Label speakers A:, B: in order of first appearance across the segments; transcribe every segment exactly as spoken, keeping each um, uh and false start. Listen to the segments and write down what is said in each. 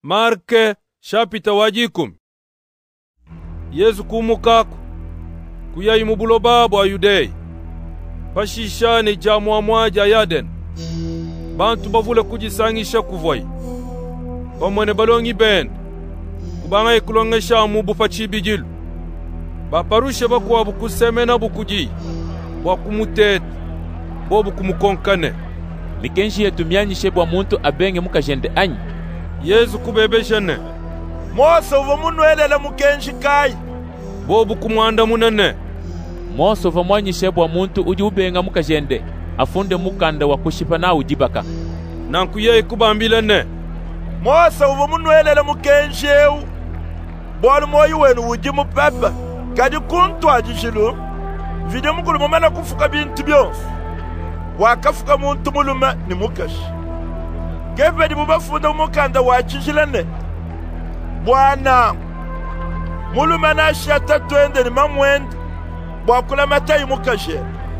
A: Marke shapita wajikum. Yesu kumukaku kuyayi mubulo babu wa Yudei. Pashishane jamwa mwaja yaden. Bantu bavule kujisangisha kuvoi. Pamwene balongi bende. Kubanga ikulongesha mubu pachibijilu. Baparushe bakuwa bukusemena bukuji. Bakumutete. Bobu kumukonkane.
B: Mikenshi yetu myanyishe bwa muntu abenge mukajende anyi.
A: Yesu kubebeshane.
C: Mose uva munwelela mukenshi kai.
A: Bobu kumwanda munene.
B: Mose uva mwanyishe bwa muntu uji ubenga mukajende. Afunde mukanda wa kushipa na ujibaka.
A: Nankuye kubambilane.
C: Mose uva munwelela mukenshi eu. Bwalu moyi wenu uji mupapa. Kadi kuntu ajishilu. Vide mukulu mumana kufuka bintu byonse. Wakafuka muntu muluma ni mukashi. Kevedi mubafunda umukanda wachishilane. Bwana muluma nashata twende ni mamwende. Bwakula matayi mukashe.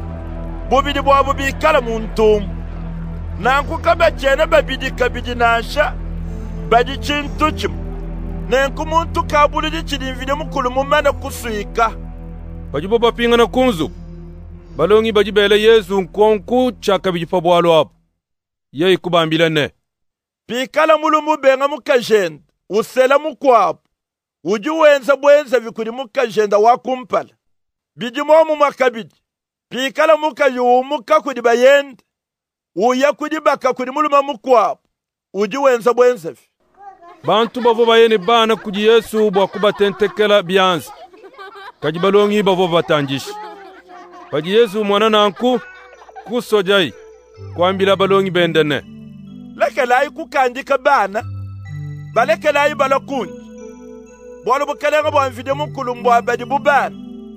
C: Bubidi bwabu bikala muntu. Nanku kabachene babidi kabidi nasha. Badi chintu chimu. Nenku muntu kabulidi chilimvide mukulu mumana kusuika.
A: Bajibo bapingana kunzu. Balongi bajibele Yesu nkonku chaka bijipa bwalo hapo. Yei kubambilane.
C: Bikala mulumu benga mukajenda. Usela mukwapu. Ujuwenza bwenza vikuri mukajenda wakumpala. Bijimomu makabidi. Bikala mukayu muka kudi bayende. Uya kudi baka kudi muluma mukwapu. Ujuwenza bwenza vi.
A: Bantu bavo bayene bana kudi Yesu bwa kubatentekela bianzi. Kajibalongi bavo batanjishi. Paji Yesu mwana nanku kusojai kwambila balongi bendene.
C: Lekelai kukandika bana. Balekelai balakunji. Bwalo bukelenga bwa mvide mukulu mbwa badi bubana.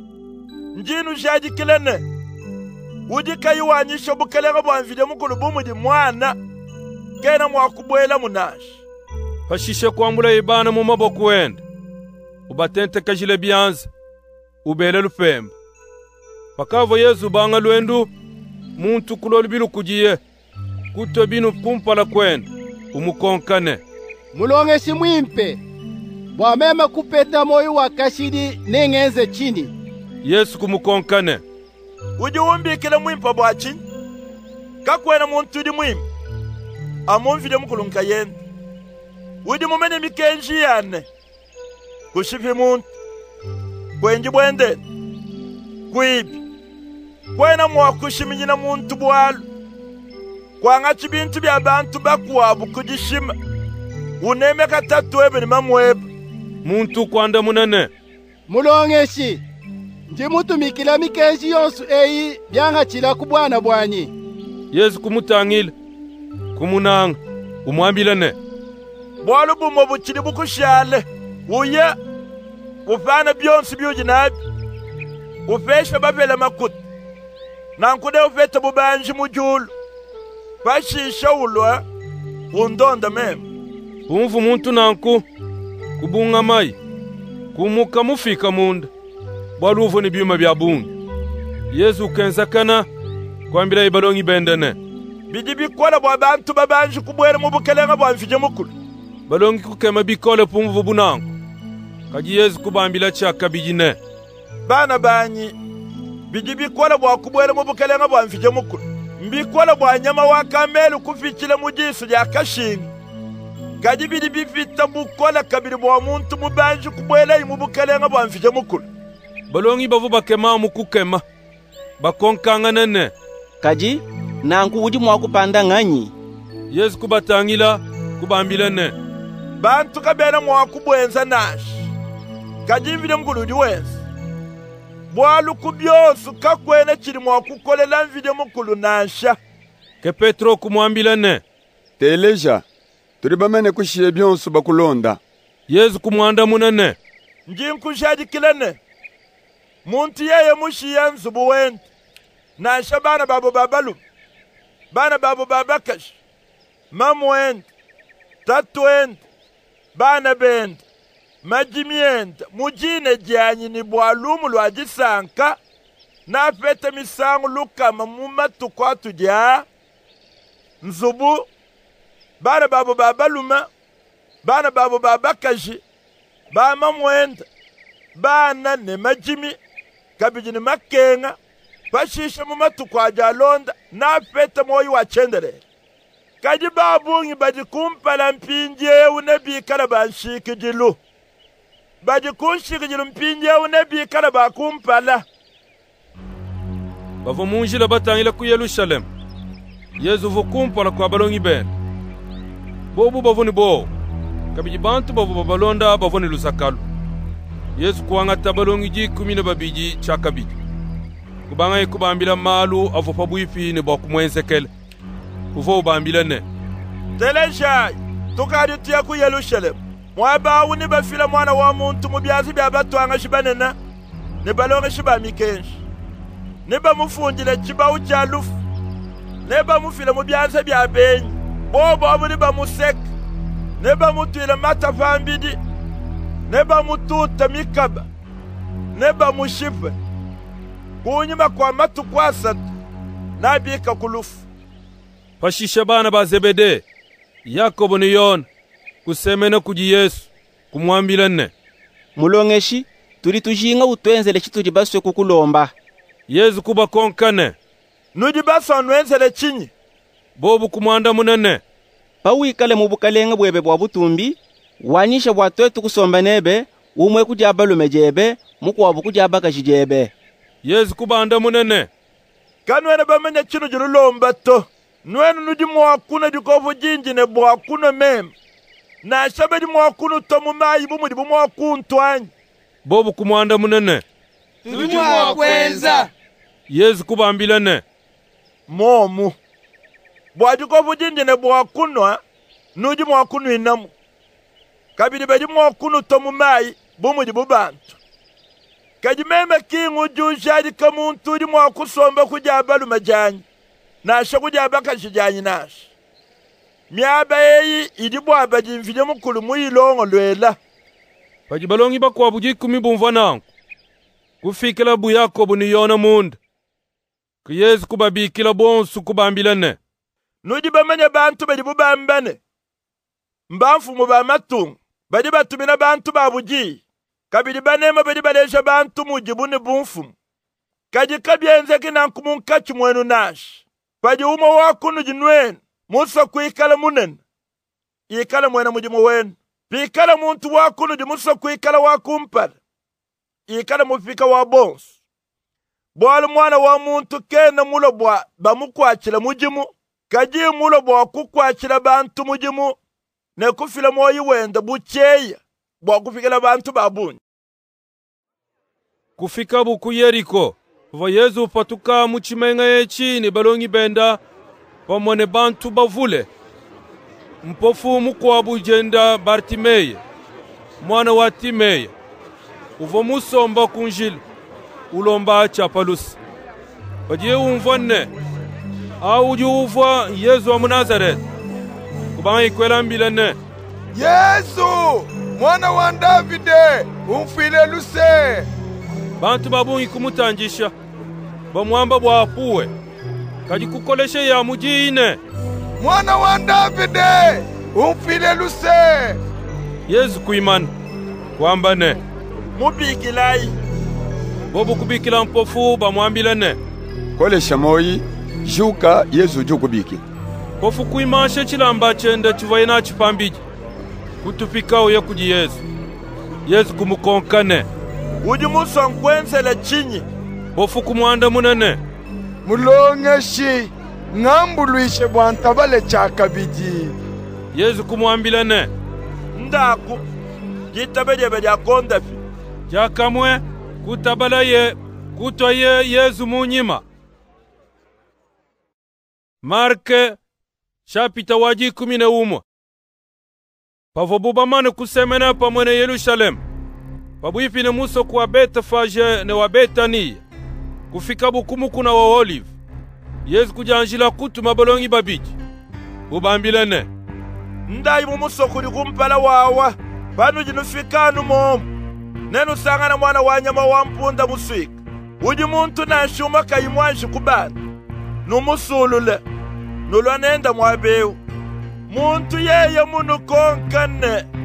C: Njinu jaji kilene. Ujika yuwanyisha bukelenga bwa mvide mukulu bumudi mwana. Kena mwakubwela munashi.
A: Pashishe kwambula ibana mu maboko wende. Ubatente kajile bianza. Ubele lupemba. Pakavo Yesu banga lwendu. Muntu kulolu bilu kujiye. Kuto binu kumpala kwenda. Umukonkane.
D: Mulongeshi mwimpe. Bwamema kupeta moyo wakashidi nengenze chini.
A: Yesu kumukonkane.
C: Uji umbikile mwimpa bwachi. Kakwena muntu di mwimpa. Amunvide mukulunka yende. Uji mumene mikenji yane. Kushipi muntu. Kwenji bwende. Kuibi. Kwena mwakushiminyina muntu bwalu. Kwanga chibintu bya bantu bakuwabu kujishima. Uneme katatu ebe ni mamwebe.
A: Muntu kwanda munene.
D: Mulongeshi. Ndi mutu mikila mikenji yonsu eyi byanga chila kubwana bwanyi.
A: Yesu kumutangile. Kumunanga. Umwambilane.
C: Bwalu bumo buchili bukushale. Uye. Ufana byonsu byuji nabi. Ufesha babele makuti. Nankude ufeta bubanji mujulu. Pashisha ulwa. Undonda meme.
A: Umvu muntu nanku. Kubunga mai. Kumuka mufika munda. Bwaluvo ni byuma bya bunga. Yesu kenzakana. Kwambila ibalongi bendene.
C: Bidi bikola bwa bantu babanji kubwere mubukelenga bwa mfije mukulu.
A: Balongi kukema bikole pumvu bunangu. Kaji Yesu kubambila chaka bijine.
C: Bana banyi. Bidi bikola bwa kubwere mubukelenga bwa mfije mukulu. Mbikola bwa nyama wakamelu kufichile mujisu ya kashingi. Kaji bidi bifita bukola kabiri bwa muntu mubanji kubwele imubukelenga bwa mfije mukulu.
A: Balongi bavu bakema mukukema. Bakonkanga nene.
E: Kaji nanku uji mwakupanda nganyi.
A: Yesu kubatangila kubambilane.
C: Bantu kabena mwakubwenza nashi. Kaji mvide mkulu diwenza. Bwalu kubyosu kakwene chili mwakukolela mvide mkulu nasha.
A: Ke Petro kumwambilane.
F: Teleja. Turibamene kushiye byonsu bakulonda.
A: Yesu kumwanda munene.
C: Njinkushaji kilene. Muntu yeye mushiya nzubu wende. Nasha bana babu babalu. Bana babu babakash. Mamu wende. Tatu wende. Bana bende. Majimi wende. Mujine janyi ni bwalumu lwajisanka. Na fete misangu lukama mumatu kwa tujia. Nzubu. Bana babu babaluma. bana babo babakaji bama mwenda bana ne majimi kabiji ne makenga bashisha mu matuku ajalonda na feta moyi wa chendere kaji babungi baji kumpala mpinje unebi kala banshiki jilu baji kunshiki jilu mpinje unebi kala bakumpala
A: bavo munjila batangila ku Yerusalem Yesu vukumpala kwa balongi ben bobu bavuni bo kabiji bantu bavu babalonda bavuni lusakalu Yesu kuanga tabalongi ji kumine babiji chakabiji kubanga ikubambila malu avo pabuifi ne bakumwensekele uvo ubambila ne
C: Telesha tukadi tia ku Yerusalem mwaba uni bafila mwana wa muntu mubyazi bya batwanga shibanena ne balonga shibami kenshi ne bamufunjile chibawu cha lufu ne bamufila mubyazi bya benyi bobo abuni bamusek ne bamutwile matafambidi ne bamututa mikaba ne bamushipe kunyuma kwa matuku asatu nabika kulufu
A: pashisha bana ba Zebede Yakobo ni Yona kusemena kuji Yesu kumwambila ne
E: mulongeshi tuli tujinga utwenzele chituli baswe kukulomba
A: Yesu kuba konkane
C: nudi basa nwenzele chinyi
A: bobu kumwanda munene
E: pawikale mu bukalenga bwebe bwa butumbi wanisha bwatwetu kusomba nebe umwe kujaba lumejebe mukwabu kujaba kashijebe
A: Yesu kubanda munene
C: kanwene bamenya chino jirulomba to nwenu nudi mwakuna dikovu jinji ne bwakuna mem na shabe di mwakunu tomu mayi bumu di bumwakuntwanyi
A: bobu kumwanda munene
G: tuli mwakwenza
A: Yesu kubambila ne
C: momu bwadikovu jinji ne bwakunwa nudi mwakunu inamu kabidi bedi mwakunu tomu mayi bumu di bubantu kajimeme kingu jujadi kamuntu di mwakusomba kujaba lumajanyi nasha kujaba kashijanyi nasha myaba eyi idi bwaba jimfide mukulu muyilongo lwela
A: pajibalongi bakwabu jikumi bumva nangu kufikila bu Yakobo ni Yona munda ku Yesu kubabikila bonsu kubambila ne
C: nudi bamenya bantu bedi bubambane mbamfumu ba matungu badi batumina bantu babuji kabidi banema bedi balesha bantu mujibu ne bumfumu kaji kabyenze kinankumunkachi mwenu nashi paji umo wakunu jinwenu musa kuikala munene ikala mwena mujimu wenu pikala muntu wakunu di musa kuikala wakumpala ikala mufika wa bonsu bwala mwana wa muntu kena mulo bwa bamukwachila mujimu kaji mulo bwa kukwachila bantu mujimu ne kufila moyi wenda bucheya bwa kufikila bantu babunyi
A: kufika buku Yeriko va Yesu patuka muchimenga echi ni balongi benda pamone bantu bavule mpofu mukwabu jenda Bartimeya mwana wa Timeya uvo musomba kunjila ulomba chapalusi pajiye umvone au ujuva Yesu wa Nazaret kubanga ikwela mbila ne
G: Yesu mwana wa Davide umfile luse
A: bantu babungi kumutanjisha bamwamba bwapuwe kaji kukoleshe ya mujine
G: mwana wa Davide umfile luse
A: Yesu kuimana kwamba ne
C: mubikilai
A: bobu kubikila mpofu bamwambila ne
F: kolesha moyi juka Yesu jukubiki
A: pofu kuimashe chilamba chende chivaina chipambiji kutupikao ya kuji Yesu Yesu kumukonkane
C: uji muso nkwenzele chinyi
A: pofu kumwanda munene
G: mulongeshi ngambulwishe bwantabale chakabiji
A: Yesu kumwambila ne
C: ndaku jitabedebe jakondafi
A: jakamwe kutabala ye kutwa ye Yesu munyima Marke chapita waji kumi na umwa pavo bubamane kusemena pamwene Yerusalem pabuipine muso kwa Betfage ne wa Betania kufika bukumu kuna wa Olive Yesu kujanjila kutu mabalongi babiji ubambile ne
C: ndayi mumuso kuli kumpala wawa panu jinufikanu momu nenu sangana mwana wa nyama wa mpunda muswika uji muntu na shuma kayimwanshi kubana numusulule nulwa nenda mwabewu muntu yeye munu konkane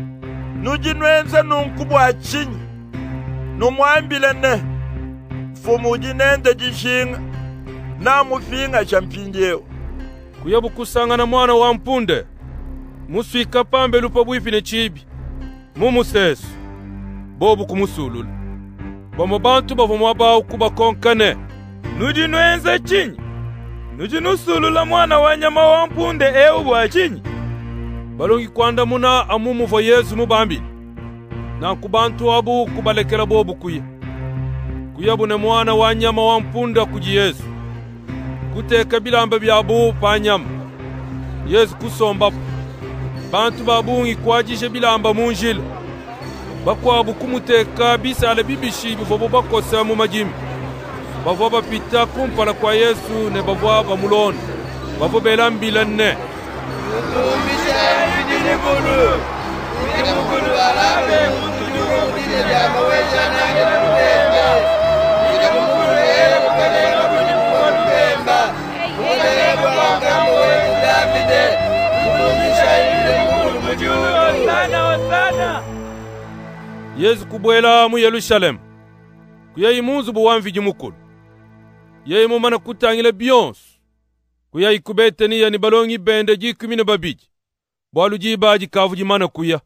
C: nujinwenza nunkubwa chinyi numwambile ne fumu ujinende jishinga na mufinga champinjeo
A: kuya bukusangana mwana wa mpunde muswika pambe lupa bwifi ne chibi mumusesu bobu kumusulula bomo bantu bavomwa bawu kuba konkane nujinwenza chinyi nujinusulula mwana wa nyama wa mpunde ewu bwa chinyi balongi kwanda muna amumu vo Yesu mubambili na kubantu abu kubalekela bobu kuya kuya bune mwana wa nyama wa mpunda kuji Yesu kuteka bilamba byabu pa nyama Yesu kusomba bantu babungi kwajishe bilamba munjila bakwabu kumuteka bisale bibishi bivobo bakosa mu majimi bavo bapita kumpala kwa Yesu ne bavo bamulona bavo belambila ne Yesu kubwela mu Yerusalemu kuya imunzu buwamviji mukulu yeye mumana kutangile byonso kuya ikubete ya ni balongi bende jikumi na babiji bwalu jibaji kavu jimana kuya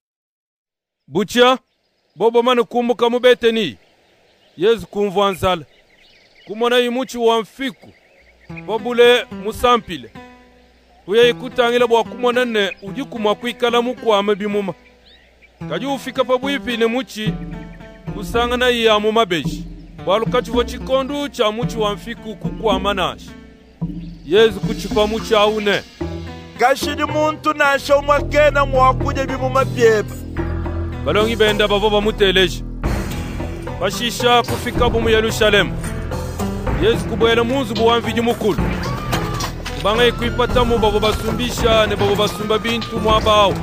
A: bucha bobo mana kumbuka mubete ni Yesu kumvwa nsala kumona imuchi wa mfiku babule musampile kuya ikutangile bwa kumona ne ujikumwa kwikala mukwama bimuma kaji ufika pabwipi ne muchi kusangana ya mumabeji bwalu kachivo chikondu cha muchi wa mfiku kukwama nashi Yesu kuchipa muchi aune
C: kashidi muntu nasha umwakena mwakuja bimuma byeba
A: balongi benda bavo bamuteleje bashisha kufika mu Yerusalemu Yesu kubwela munzu buwamviji mukulu banga ikuipata mu bavo basumbisha ne bavo basumba bintu mwabawo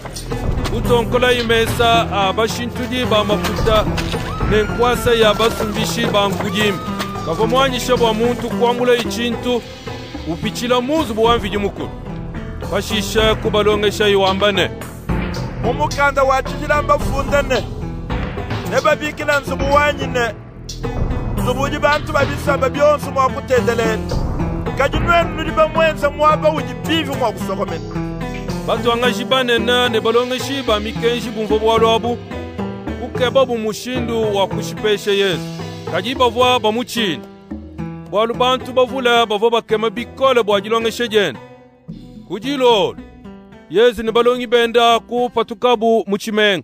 A: utonkola imesa abashintudi ba mafuta nenkwasa ya basumbishi bankujimi bavo mwanyisha bwa muntu kwamula ichintu upichila munzu buwamviji mukulu bashisha kubalongesha iwambane
C: umukanda wachijilamba fundane ne babikila nzubu wanyine nzubuji bantu babisamba byonso mwakutendelele kajinwenu nuliba mwenza mwaba ujipivi mwakusokomene
A: bantu angajibanena ne balongeshi ba mikenji bumvo bwalwabu ukeba bumushindu wa kushipeshe Yesu kajiba vwa bamuchini bwalu bantu bavula bavo bakema bikole bwajilongeshe jene kujilolo Yesu ne balongi benda kupatukabu muchimenga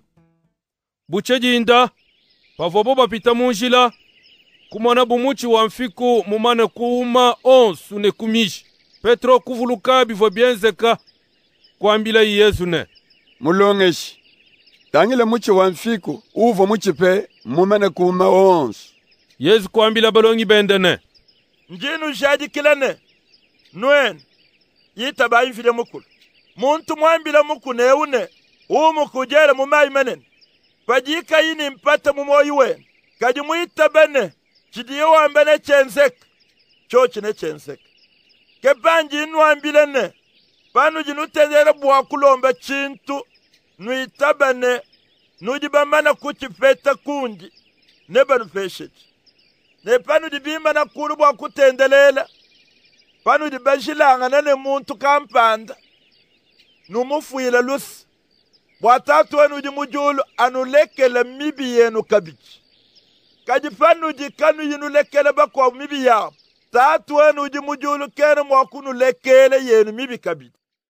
A: buchejinda pavobo bapita munjila kumona bumuchi wa mfiku mumane kuuma onsu ne kumishi Petro kuvuluka bivo bienzeka kwambila Yesu ne
F: mulongeshi tangile muchi wa mfiku uvo muchipe mumane kuuma onsu
A: Yesu kwambila balongi benda ne
C: njinu jaji kilane nwen yita bayimfile mukulu muntu mwambila mukune eune umu kujele mumayi menene pajika yini mpata mumoyi wenu kaji mwita bene chidiyo wambene chenzeka chochi ne chenzeka kepanji inu wambile ne panu jinutendele bwa kulomba chintu nuita bene nujibambana kuchipeta kunji neba nufeshechi ne panu dibimba na kulu bwa kutendelela panu dibashilanga nane muntu kampanda numufuyila lusi bwatatu wenu jimujulu anulekele mibi yenu kabichi kaji panu jikanu yinulekele bakwa mibi yao tatu wenu jimujulu kene mwakunu lekele yenu mibi kabichi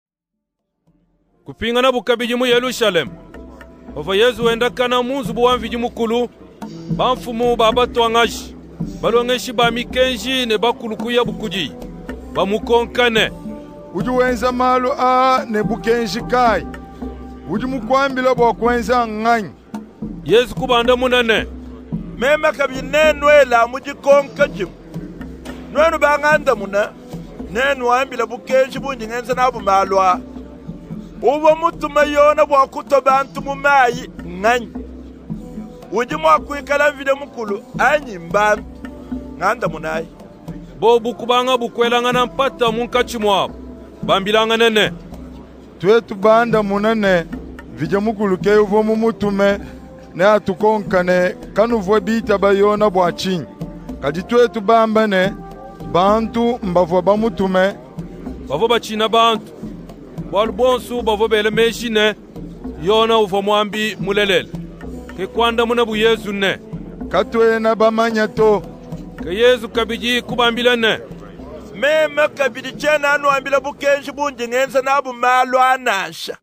A: kupingana bukabiji mu Yerusalemu ova Yesu wenda kana munzu buwamviji mukulu bamfumu babatwangashi balongeshi ba mikenji ne bakulukuya bukuji bamukonkane
G: uji wenza malu a ne bukenji kai uji mukwambila bwa kwenza ng'anyi
A: Yesu kubanda munane
C: mema kabi nenwela mujikonka jimu nwenu banganda muna nenu wambila bukenji bunji ngenza nabu malwa uwa mutuma yona bwa kutobantu mumayi ng'anyi uji mwakuikala vide mukulu anyi mbambi nganda munayi
A: bobu kubanga bukwelangana mpata munkachi mwabo bambilanga nene
G: twetu banda munane vije mukuluke uvo mumutume ne atukonkane kanuvwe bita bayona bwa chinyi kadi twetu bambane bantu mbavwa bamutume
A: bavo bachina bantu bwalu bonsu bavo bele meshine yona uvo mwambi mulelele ke kwanda muna bu Yesu ne
G: katwena bamanya to
A: ke Yesu kabiji kubambila ne
C: meme kabidi chena anu ambila bukenshi bunji ngenza nabu malu anasha.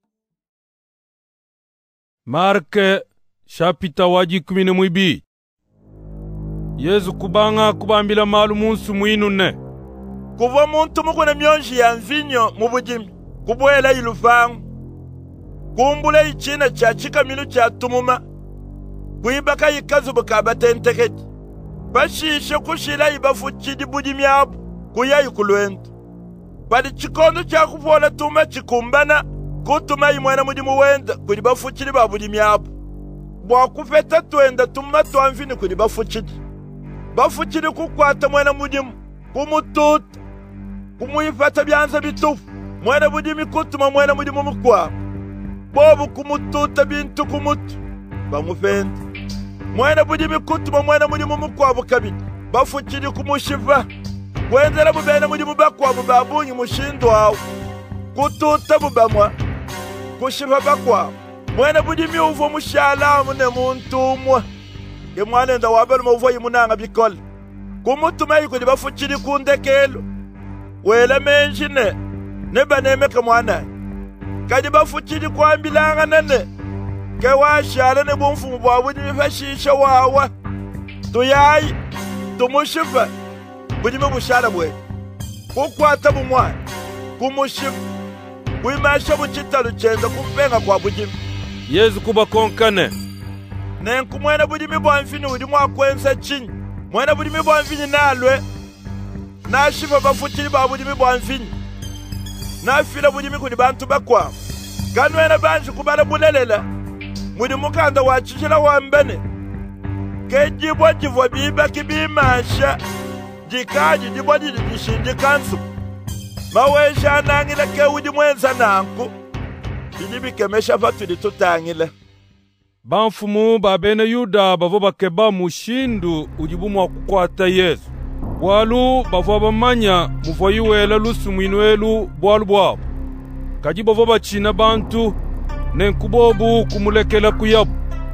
A: Marke shapita waji kumine mwibi Yesu kubanga kubambila malu munsu mwinu ne
C: kuva muntu mukuna myonji ya mvinyo mubujimi kubwela ilufangu kumbula ichina cha chikaminu cha tumuma kuibaka ikazubu kabatenteketi bashishe kushila ibafu chidi bujimi yabu kuya ikulwentu padi chikondo cha kuvola tuma chikumbana kutuma imwena mudimu wenda kudi bafu chidi babujimi yabu bwa kufeta tuenda tuma tuamvini kudi bafu chidi bafu chidi kukwata mwena mudimu kumututa kumuifata byanza bitufu mwena budimi kutuma mwena mudimu mukwa bobu kumututa bintu kumutu bamufenda mwena budimi kutuma mwena mudimu mukwa bukabidi bafuchiri kumushiva kwenzera bubene mudimu bakwa babunyi mushindo wawo kututa bubamwa kushiva bakwa mwena budimi uvo mushala mune muntu umwa ye mwana nda wabelu uvo yimunanga bikola kumutuma yiko bafuchiri kundekelo wela menjine neba nemeka mwana kadi bafuchiri kwambilanga nane ke washala ne bomfumu bwawe ni fashisha wawa tuyayi tumushifa budime bushala bwe kukwata bumwana kumushifa kuimasha buchitalo chenza kumpenga kwa budime
A: Yesu kuba konkane
C: nenku mwena budime bwamfini udi mwakwensa chinyi mwena budime bwamfini nalwe nashifa bafuchiri ba budime bwamfini nafila budime kudi bantu bakwa kanwena banji kubala bulelela mudi mukanda wachishila wambene kejibwa jivwa biba kibimasha jikaji jibwa jidi jishindi kansu mawesha anangile ke udi mwenza nanku bidibi kemesha fatu di tutangile
A: banfumu babene Yuda bavo bakeba mushindu ujibu mwa kukwata Yesu bwalu bavo bamanya muvo yiwela lusu mwinwelu bwalu bwabo kaji bavo bachina bantu nenkubobu kumulekela kuyabu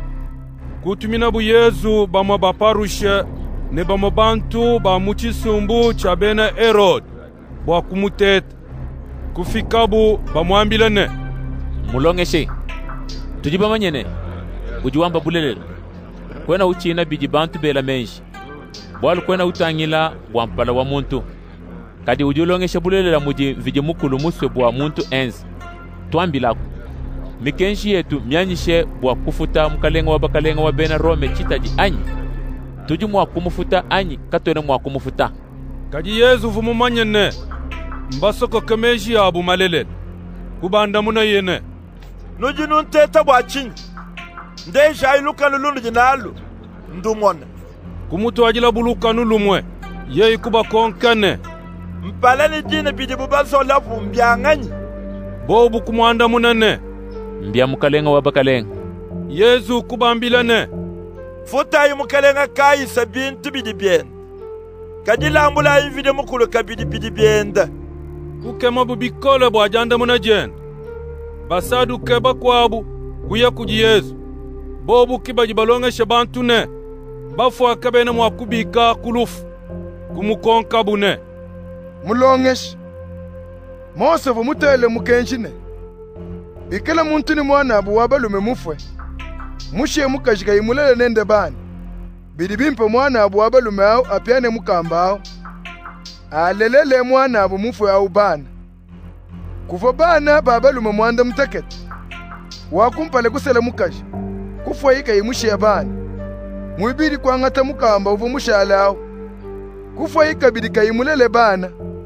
A: kutumina bu Yesu bamwa baparushe ne bamwa bantu ba muchisumbu cha bena Herod bwa kumuteta kufikabu bamwambila ne
B: mulongeshe tujibamanyene ujiwamba bulelelo kwena uchina biji bantu bela menshi bwalu kwena utangila bwampala wa muntu kadi ujulongeshe bulelela muji viji mukulu muswe bwa muntu enzi twambilako mikenshi yetu myanyishe bwa kufuta mukalenga wa bakalenga wa bena Rome chitaji anyi tuji mwa kumufuta anyi katwene mwa kumufuta
A: kaji Yesu vumumanye ne mbasoko kemeji abu malele kubanda muna yene
C: nuji nunteta bwa chinyi ndeja iluka lulundu jinalu ndumona
A: kumutu ajila buluka nulumwe ye kuba konkane
C: mpalani jine bidi bubazo lafu mbyanganyi
A: bobu kumwanda munane
B: mbya mukalenga wa bakalenga
A: Yesu kubambila ne
C: futa yu mukalenga kayi sabintu bidi bienda kadila ambula yivide mukulu kabidi bidi bienda
A: kukema bubikole bwa janda muna jenda basadu keba kwabu kuya kuji Yesu bobu kiba jibalonga shabantu ne bafu akabene mwakubika kulufu kumukonka bune
G: mulongeshi Mose vumutele mukenshine ikela muntu ni mwana abu wabalume mufwe mushe mukashika imulele nende bani bidi bimpe mwana abu wabalume au apiane mukamba au alelele mwana abu mufwe au bana kufa bana babalume mwanda mutekete wakumpale kusele mukashi kufwa ika imushe ya bani muibidi kwa ngata mukamba uvu mushala au kufwa ika bidi kaimulele bana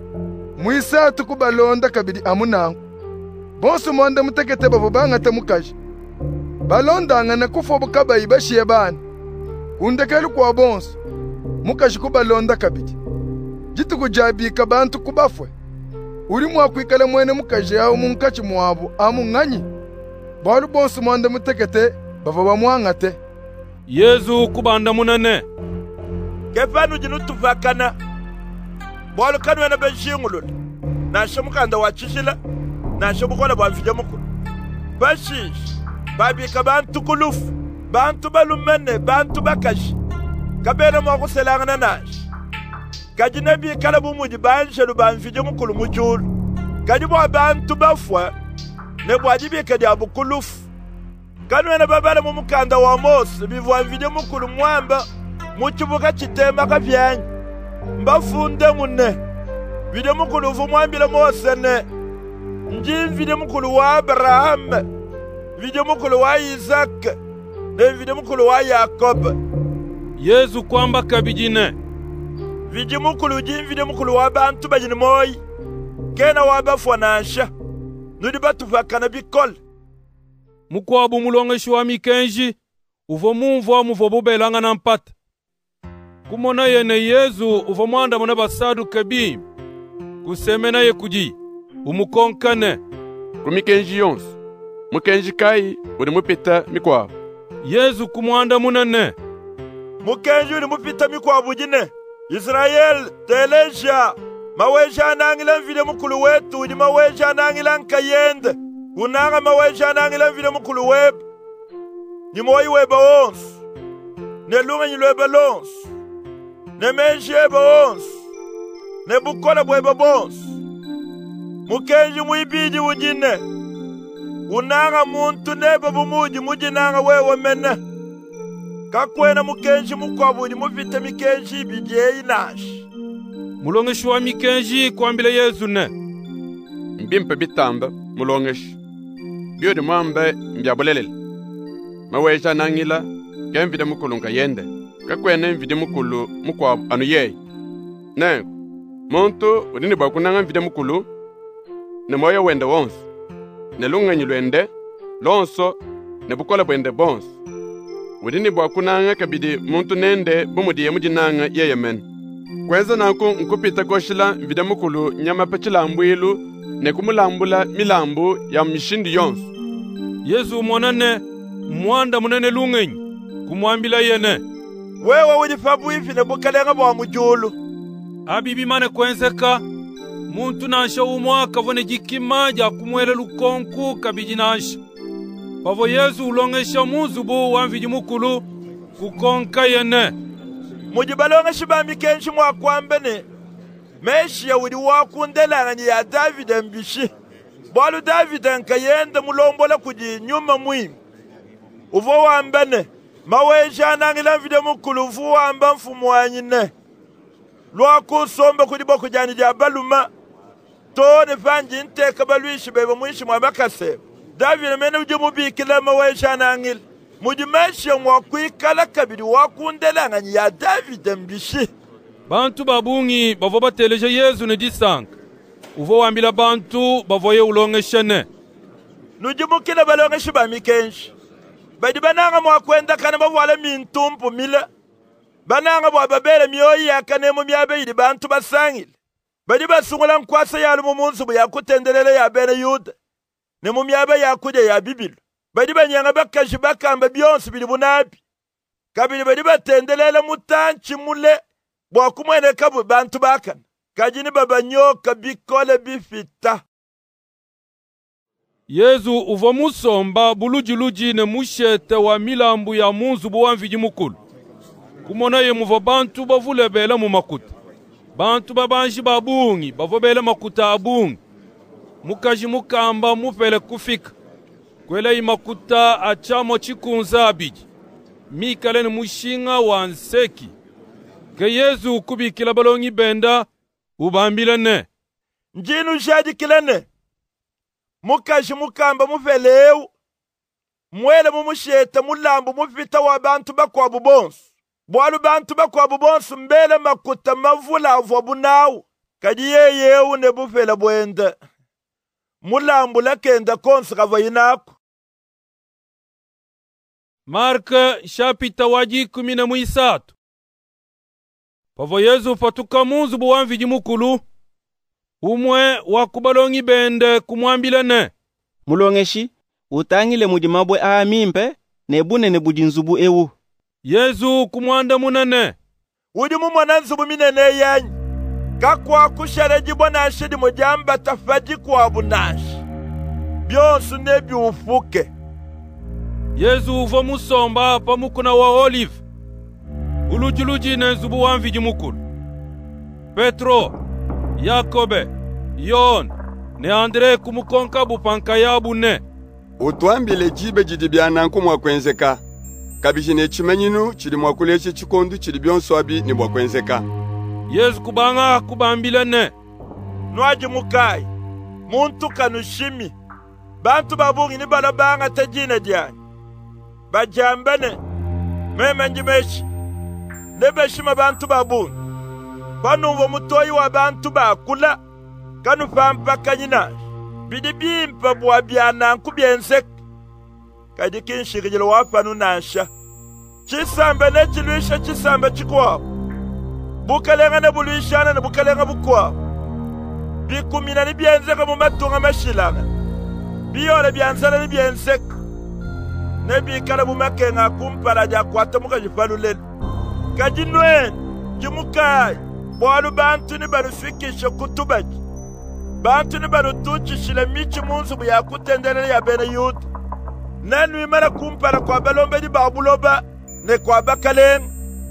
G: muisatu kubalonda kabidi amunangu bonso mwanda mutekete bavo bangata mukashi balondanga na kufwa bukaba ibashiye bana kundekelu kwa bonso mukashi kubalonda kabidi jitu kujabika bantu kubafwe uri mwakwikala mwene mukashi au munkachi mwabu amu ng'anyi bolu bonsu monde mutekete bava bamwangate.
A: Yesu kubanda munene
C: kefanu jinu tuvakana bolu kanu yana benshingulul na shemukanda wachishila na shemukola bwamfije mukulu bashish babika bantu kulufu bantu balumene bantu bakashi kabena mwakuselangana nashi kajinebi kala bumuji banshelu bamfije mukulu mujulu kajibwa bantu bafwa ne bwajibika dia bukulufu kanu yana babala mu mukanda wa Mose bivwamvije mukulu mwamba mukibuka kitemba kavyanyi mbafunde munne vide mukulu vumwambile Mose ne njimvide mukulu wa Abraham vide mukulu wa Isaac ne vide mukulu wa Yakob.
A: Yesu kwamba kabijine
C: vide mukulu jimvide mukulu wa bantu bajini moyi kena wabafwa nasha nudi batuvakana bikol
A: mukwabu mulongeshi wa mikenji uvo mumvo muvo bubelanga na mpata kumona yene Yesu uvo mwanda muna basadu kabim kusemena ye kuji umukonkane
F: kumikenji yonsu mukenji kai uri mupita mikwabu
A: Yesu kumwanda munane
C: mukenji uri mupita mikwabu jine Israel teleja maweja nangila mvide mukulu wetu udi maweja nangila nkayende unanga maweja nangila mvide mukulu webu ni moyi weba onsu ne lunga nyilweba lonsu ne menji eba onsu ne bukola bweba bonsu mukenji muibidi ujine unanga muntu neba bumuji mujinanga wewe mene kakwena mukenji mukwabu udi muvite mikenji bijeyi nashi
A: mulongeshi wa mikenji kwambile Yesu ne
F: mbimpe bitamba mulongeshi biode mwambe mbyabulelele maweja nangila kemvide mukulu nkayende kakwene mvide mukulu mukwabu anu yeyi nengo muntu udini bakunanga mvide mukulu ne moyo wende wonsu ne lunganyi lwende lonso ne bukola bwende bonsu udini bakunanga kabidi muntu nende bumudiye mujinanga yeyemen kweza naku nkupita koshila mvide mukulu nyama pachilambwilu ne kumulambula milambu ya mishindi yonsu
A: Yesu monane mwanda munene lungenyi kumwambila yene
C: wewe ujifabu ifi ne bukalenga bwa mujulu
A: abibi mane kwenzeka muntu nansha umwaka vone jikima ja kumwele lukonku kabiji nansha pavo Yesu ulongesha muzubu wamviji mukulu kukonka yene
C: mujibalonga shibami kenshi mwakwambene meshi ya udi wakundelanga ni ya David mbishi bwalu David nkayenda mulombola kuji nyuma muhimu uvo wambene maweja nangila mvide mukulu uvu wamba mfumu wanyine lwaku sombe kudibo kujani ja baluma tone fanji nteka balwishi bebe mwishi mwabakase David mene uji mubikila maweja nangila mujimeshi ya mwakuikala kabidi wakundelanga ni ya David mbishi
A: bantu babungi bavo bateleje Yesu ne disanka uvo wambila bantu bavoye ulongeshene
C: nujimukila balongeshi ba mikenshi badi bananga mwakwenda kana bavwala mintumpu mila bananga bwa babele myoyi yakane mu myabe yidi bantu basangile badi basungula nkwasa yalu mu munsu yakutendelele ya bene Yuda ne mu myabe yakuja ya Bibilu badi banyanga bakaji bakamba byonse bili bunabi kabili badi batendelele mutanchi mule bwa kumwene kabu bantu bakana kajini babanyoka bikole bifita
A: Yesu uvo musomba bulujiluji ne mushete wa milambu ya munzu buwamviji mukulu kumona ye muvo bantu bavulebela mu makuta bantu babanji babungi bavobele makuta abungi mukaji mukamba mupele kufika kwele imakuta achamo chikunza abiji mikale ni mushinga wa nseki ke Yesu kubikila balongi benda ubambile ne
C: njinu shadikile ne mukaji mukamba muveleu mwele mumushete mulambu mufita wa bantu bakwabu bonsu bwalu bantu bakwabu bonsu mbele makuta mavula avwa bunawu kadi yeyeu ne bufela bwende mulambu lakenda konsu kava yinaku
A: Marka shapita waji kumi na mwisatu pavo Yesu fatuka munzu buwamviji mukulu umwe wakubalongi bende kumwambila ne
E: mulongeshi utangile mudi mabwe a mimpe ne bunene budi nzubu ewu.
A: Yesu kumwanda munene.
C: Udi mumwana nzubu minene yanyi. Kakwa kushere jibonashi di mujamba tafaji kwa bunashi. Byonsu nebi ufuke.
A: Yesu uva musomba pa mukuna wa olive. Ulujuluji ne nzubu wanviji mukulu. Petro, Yakobe, Yon, ne Andre kumukonka bupanka yabu ne.
F: Utwambile jibe jidi byananku mwakwenzeka. Kabijine chimanyinu chili mwakuleche chikondu chili byonswabi ni mwakwenzeka.
A: Yesu kubanga kubambile ne.
C: Nwaji mukai, muntu kanushimi. Bantu babungi ni balabanga tajine diani. Bajambene, meme njimeshi. Nebeshima bantu babungi. Panu uvo mutoi wa bantu bakula. Kanu pampa kanyinashi. Bidi bimpa buwa byananku byenzek. Kadi kinshirigilo wafanu nasha. Chisambe ne chiluisha chisambe chikwa. Bukalenga ne buluishana ne bukalenga bukwa. Bikumina ni byenzeka mu matunga mashilanga. Biyole byanzana ni byenzek. Ne bikala mu makenga kumpala ja kwata muka jifalulele. Kadi nwen jimukai. Bwalu bantu ni barufikisha kutubaji. Bantu ni barutuchishile michi munzu ya kutendele ya bene yudu. Nanu imara kumpala kwa balombe di babuloba ne kwa bakaleng.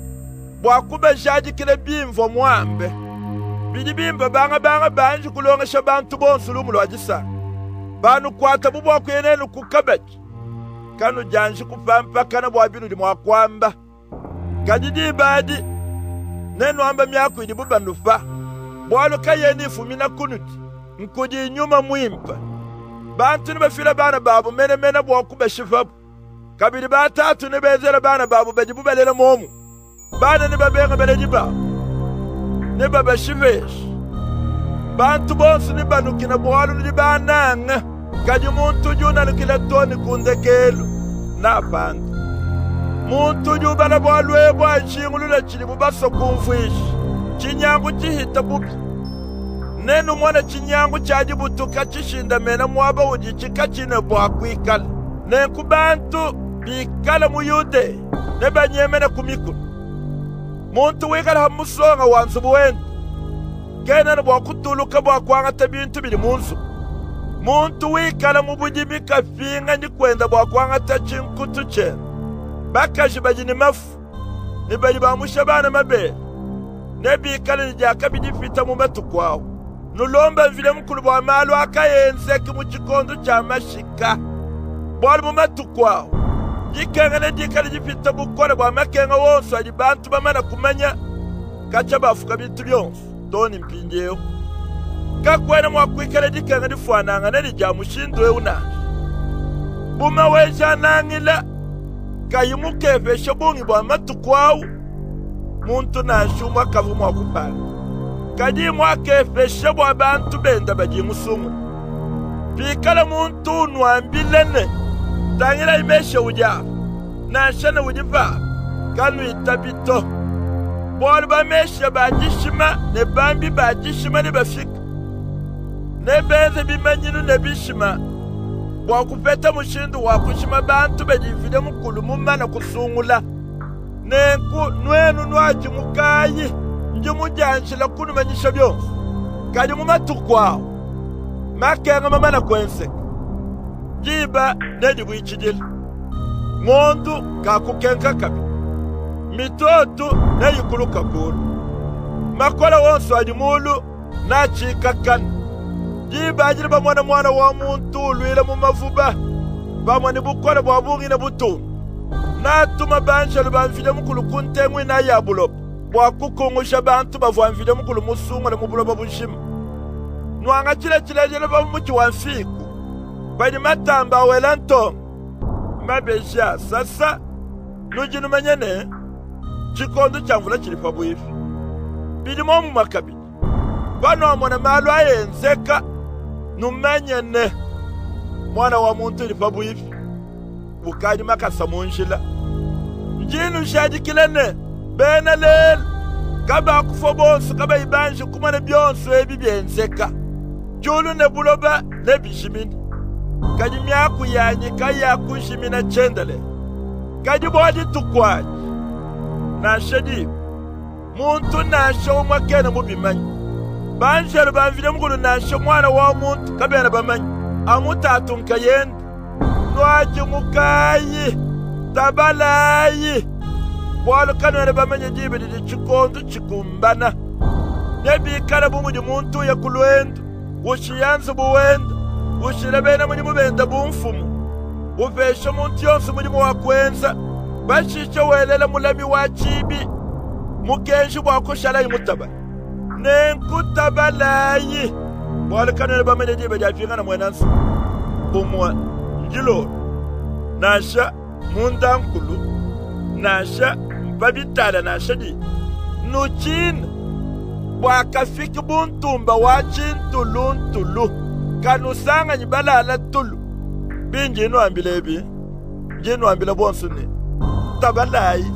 C: Bwakube jaji kile bimvo mwambe. Bidi bimbo banga banga banji kulongesha bantu bonsulu mulo ajisa. Banu kwata bubu wakwenenu kukabaji. Kanu janji kupampa kana bwabinu di mwakwamba. Kadidi badi. Nenu amba miyaku idi buba nufa. Bwalu kayeni fumina kunuti. Nkudi nyuma mwimpa. Bantu ni bafila bana babu mene mene bwakube shifabu. Kabidi batatu ni bezele bana babu bejibu belele momu. Bana ni babenga beleji babu. Ni baba shivesh. Bantu bonsu ni banukina bwalu ni bananga. Kaji muntu juna nukile toni kundekelu. Na pantu. Muntu ju bana bwalu ebo ajingulu na chili bubaso kumfuishi. Chinyangu chihita bubi. Nenu mwana chinyangu chaji butuka chishinda mena mwaba ujichika chine bwakwikala. Nenku bantu bikala muyude. Neba nyemene kumikulu. Muntu wikala hamusonga wanzubu wendu. Kena nabwa kutuluka bwa kwanga tabintu bili munzu. Muntu wikala mubujimika finga ni kwenda bwa kwanga tachinkutu chena. Bakaji bajini mafu. Nibaji bamusha bana mabe. Nebi ikala nijaka bidifita mumbetu kwao. Nulomba vile mkulu bwa malu akayenzeki muchikondo cha mashika. Bwali mumbetu kwao. Jikenga ne dikala jifita bukole bwa makenga wonso ajibantu bamana kumanya. Kacha bafuka bintu byonso. Toni mpinjeo. Kakwena mwakwikala dikenga difuananga ne dijamushindwe unashi. Buma weja nangila. Kayimukefe shabungi bwa matu kwao. Muntu na shumwa kavu mwakupala. Kadi mwakefe shabu abantu benda baji musumu. Pikala muntu nuambilene. Tangila imesha ujafu. Na shana ujifa. Kanu itabito. Bwali bamesha bajishima. Ne bambi bajishima ne bafika. Ne benze bimanyinu ne bishima. Wakupeta mushindu wakushima bantu bejivide mukulu mumana kusungula. Nenku nwenu nwaji mukayi. Njumu janshila kunu manyisha byonsu. Kadi mumatu kwao. Makenga mamana kwenseka. Jiba nedi buichidili. Ngondu kakukenka kabi. Mitotu neyikuluka kulu. Makola wonsu ajimulu na chikakani. Jiba ajili ba mwana mwana wa muntu luile mumavuba. Ba mwani bukole bwa bungi na butungu. Natuma banjelu banvide mukulu kuntemwe na yabulopa. Bwa kukungusha bantu bavwanvide mukulu musungu na mubulopa bunshima. Nwanga chile chile jele ba muchi wanfiku. Bani matamba awela ntonga. Mabesha sasa. Nujinu manyene. Chikondo chanvula chilifa buifi. Bidi momu makabidi. Bano wa mwana malu aye nzeka. Numanyene. Mwana wa muntu ilifa buifi. Bukani makasa munjila. Njinu shadi kilene. Bena lel. Kaba akufobonsu kaba ibanji kumane byonsu ebi byenzeka. Julu ne buloba ne bishimini. kadi myaku yanyi kaya kushimina chendele kadi bodi tukwaji na shedi muntu nasho umwakene mubimanyi banjere banvile mukulu nasho mwana wa muntu kabena bamanyi amutatu nkayenda nwaji mukayi tabalayi bwalo kanwele bamenye jibidi di chikondo chikumbana nebikala bumudi muntu ya kulwendo ushiyanzu buwenda ushilebena muni mubenda bumfumu uvesha muntu yonse mulimu wakwenza bashicho welela mulami wa chibi mukenshi bwakushalayi mutaba nenkutabalayi bwalo kanwele bamenye jibidi afingana mwenansu bumwa njilo nasha mundankulu nasha mpabitala nasha di nuchina bwakafiki buntumba wa chintulu ntulu kanusanga nyibalala tulu binji inu ambile ebi jinu ambile bonsuni tabalayi.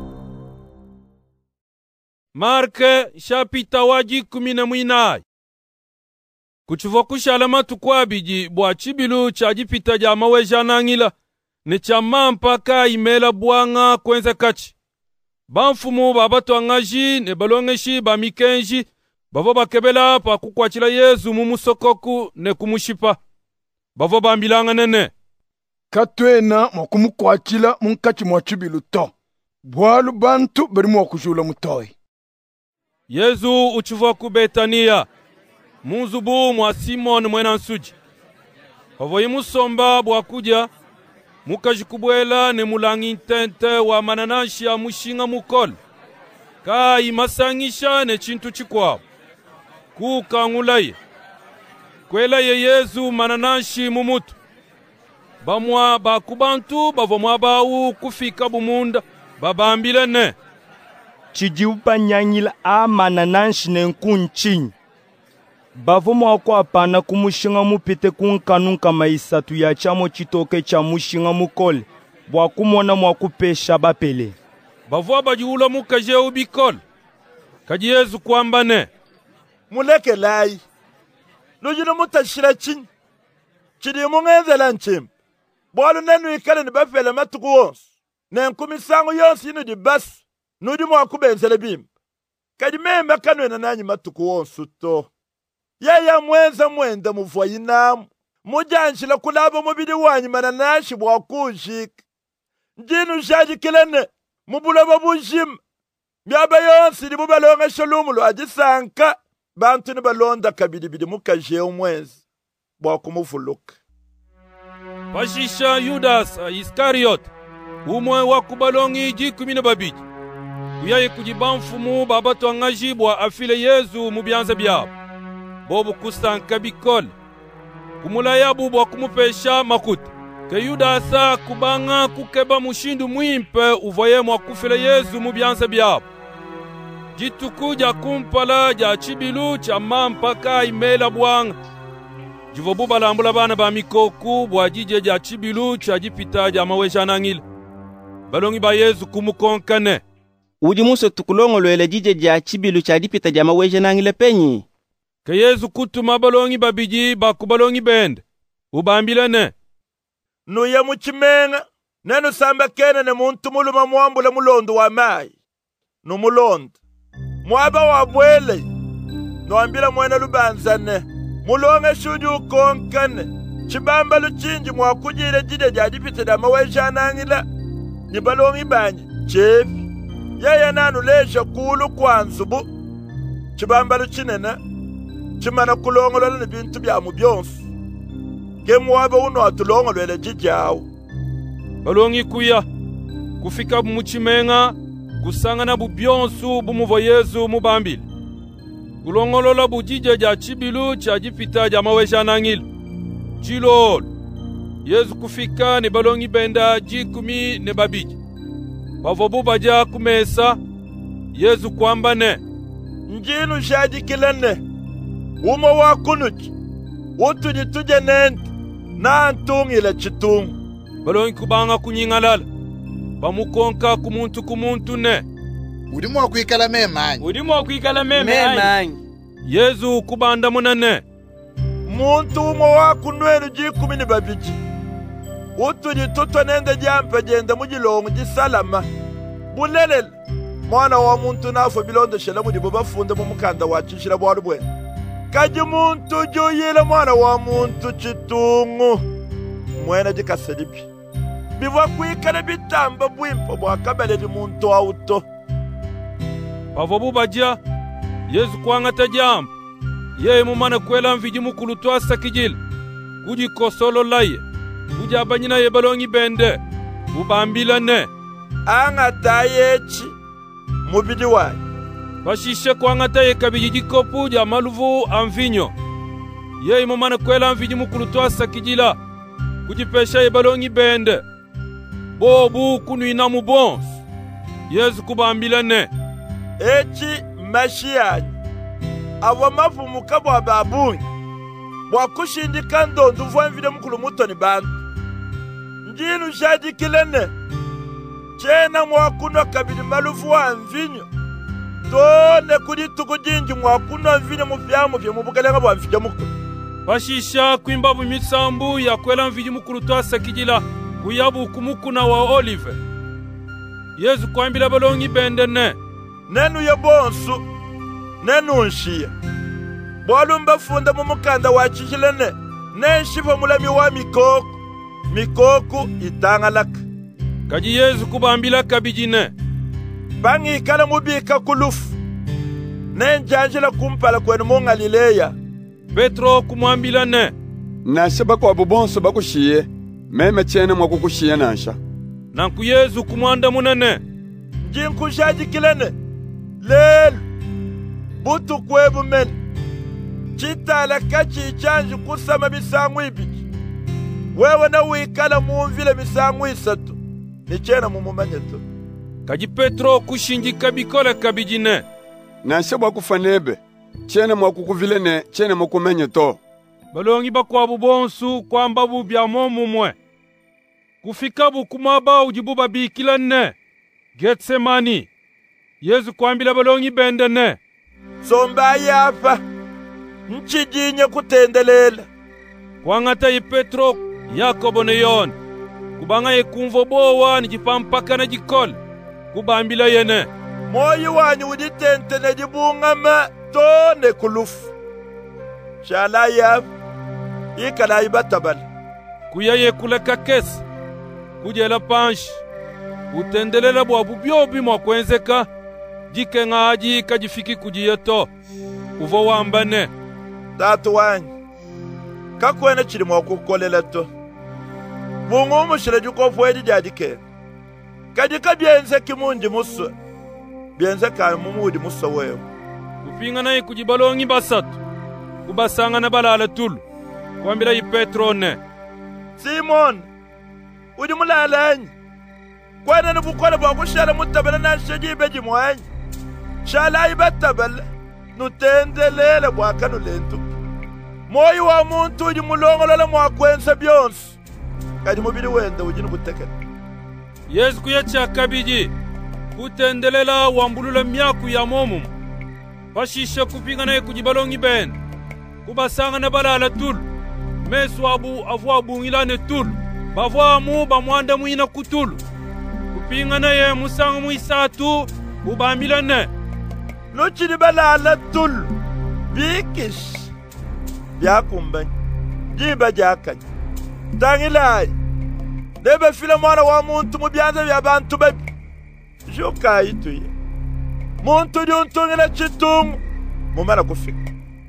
A: Marke shapita waji kumina mwinai kuchivo kushala matuku abiji bwa chibilu chajipita jama wejanangila ne chama mpaka imela bwanga kwenze kachi banfumu babatwangaji ne balongeshi bamikenji bavo bakebela pa kukwachila Yesu mumusokoku ne kumushipa bavo bambilanga nene
G: katwena mokumukwachila munkachi mwa chibilu to bwalu bantu beri mwakujula mutoi.
A: Yesu uchivo ku Betania munzubu mwa Simon mwena nsuji bavo yimusomba bwakuja mukajikubwela ne mulangi ntente wa mananashi ya mushinga mukol ka imasangisha ne chintu chikwao kukangulaye kwela ye Yesu mananashi mumutu bamwa bakubantu bavomwa bawu kufika bumunda babambile ne
H: chijiupa nyanyila a mananashi ne nkunchinyi bavomwa kwa apana kumushinga mupite kunkanunka maisatu ya chamo chitoke cha mushinga mukole bwa kumona mwa kupesha bapele
A: bavwa bajiula mukaje ubikol kaji Yesu kwamba ne
C: muleke lai nujino mutashira chin chidi mungenzela nchim bwalu nenu ikale ni bafele matuku wonsu nenkumisango yonsi inu di bas nudi mwa kubenzele bim kaji meme kanwe na nanyi matuku wonsu to yaya mwenza mwenda muvwa yinamu mujanshila kulaba mubidi wanyi mananashi bwa kunshika njinu shajikilene mubulaba bunjima myaba yonsi ni mubalonga shalumu lwajisanka bantu ni balonda kabidibidi mukaje umwenzi bwa kumufuluka
A: pashisha Yudas Iskariot umwe wa kubalongi jikumi na babiji uyaye kujibanfumu babatwangaji bwa afile Yesu mubyanza byabo bobu kusanka bikole kumula yabu bwa kumupesha makuta ke Yudasa kubanga kukeba mushindu mwimpe uvoye mwa kufile Yesu mubyanza byabo jituku ja kumpala ja chibilu cha mampaka imela bwanga jivobu balambula bana ba mikoku bwa jije ja chibilu cha jipita ja mawejanangila balongi ba Yesu kumukonkane
E: uji muso tukulongolwele jije ja chibilu cha jipita ja mawejanangila penyi
A: ke Yesu kutuma balongi babiji bakubalongi bende ubambile ne
C: nuye muchimenga nenu samba kene ne muntu muluma mwambula mulondo wa mai no mulondo mwaba wabwele noambila mwena lubanzane mulonge shuju konkane chibamba luchinji mwakujile jide jadipite da mawejanangila ni balongi banyi chefi yaya nanu lesha kulu kwanzubu chibamba luchinena chimana kulongolola ni bintu byamu byonsu ke mwaba uno atulongolwele jijawo
A: balongi kuya kufika muchimenga kusangana bubyonsu bumuvo Yesu mubambile kulongolola bujije ja chibilu cha jipita ja mawejanangila chilolo Yesu kufika ni balongi benda jikumi ne babiji bavobu baja kumesa Yesu kwamba ne
C: njinu shadikilene umo wakunuchi utudi tuje nenti na antungile chitungu
A: balongi kubanga kunyingalala bamukonka kumuntu kumuntu ne
I: udimu wa kuikala memanyi
B: udimu wa kuikala memanyi
E: memanyi
A: Yesu kubanda munane
C: muntu umwe wakunwenu jikumi ni babiji utudi tutwa nende jampe jende mujilongo jisalama bulelele mwana wa muntu nafo bilondo shela mudi bafunde mu mukanda wacishira bwa rubwe kaji muntu joyile mwana wa muntu chitungu mwena jikasedipi biva kwikale bitamba bwimpo bwa kabele di muntu auto
A: pavo bubajia Yesu kwangata jambo yeye mumana kwela mviji mukulu twasa kijile kuji kosolo laye kuji abanyina yebalongi bende bubambila ne
C: angata yechi mubidi wae
A: bashishe kwangata yekabiji jikopu ja maluvu amvinyo yeye mumana kwela mviji mukulu twasa kijila kuji pesha yebalongi bende bobu kunuina mubons Yesu kubambila ne
C: echi mashiyanyi abo mavumuka bwa babunyi bwakushindika ndondu vwamvile mukulu mutoni bantu njinu shadikilene chena mwakunwa kabili malufu wa mvinyo tone kuli tuku jinji mwakunwa mvinyo mufyamu vya mubukalenga bwa mvinyo mukulu
A: bashisha kwimba bumisambu ya kwela mvinyo mukulu twasa kijila kuyabu kumukuna wa Olive Yesu kwambila balongi bende ne
C: nenu ya bonsu nenu nshiya bwalumba funda mu mukanda wachishilene nenshiva mulami wa mikoko mikoko itangalaka
A: kaji Yesu kubambila kabijine
C: bangikala mubika kulufu nenjanjila kumpala kwenu mu Galileya
A: Petro kumwambila ne
F: nasha bakwa bubonso bakushiye meme chene mwakukushiye nasha
A: nanku Yesu kumwanda munene
C: njinkushajikilene lelu butu kwebu mene chitala kachi chanji kusama misangu ibiki wewe na wikala muumvile misangu isatu nichena mumumanyeto
A: kaji Petro kushinjika bikola kabijine
F: nasha bwakufanebe chene mwakukuvile ne chene mwakumenyeto
A: balongi bakwa bubonsu kwamba bubya momumwe kufika bukumaba ujibuba bikila ne Getsemani Yesu kwambila balongi bende ne
C: somba yafa nchijinye kutendelela
A: kwangata yi Petro Yakobo ne Yona kubanga yekumvo bowa nijipampaka na jikole kubambila yene
C: moyi wanyu uditente ne jibungama tone kulufu shala yafa ikala ibatabala
A: kuya yekuleka kesi kujela panshi utendelela bwa bubyobi mwakwenzeka jike ngaji kajifiki kujiyeto uvo wambane
C: tatu wanyu kakwene chili mwakukolela to bungu umushile jukofu edi jadike kajika bienze kimunji muswe bienze kaya mumudi muswe wewe
A: kupinga naye kujibalongi basatu kubasanga na balala tulu kwambila yi Petro ne
C: Simon udi mulalanyi kwene ni bukole bwa kushela mutabela na shejibe jimwanyi shala ibatabela nutendelele bwaka nulentu moyi wa muntu udi mulongolola mwakwensa byonsu kadi mubili wende udi nubutekele
A: Yesu kuyacha kabiji kutendelela wambulula myaku ya momu bashisha kupinga naye kujibalongi bende kubasanga na balala tulu mesu abu avwa bungilane tulu bavwa mu bamwanda mwina kutulu kupinga naye musanga muisatu ubambila ne
C: nuchili balala tulu bikish byakumbanya jimba jakanya tangilayi debe file mwana wa muntu mu byanze bya bantu babi jokayituye muntu lyuntungila chitungu mumala kufika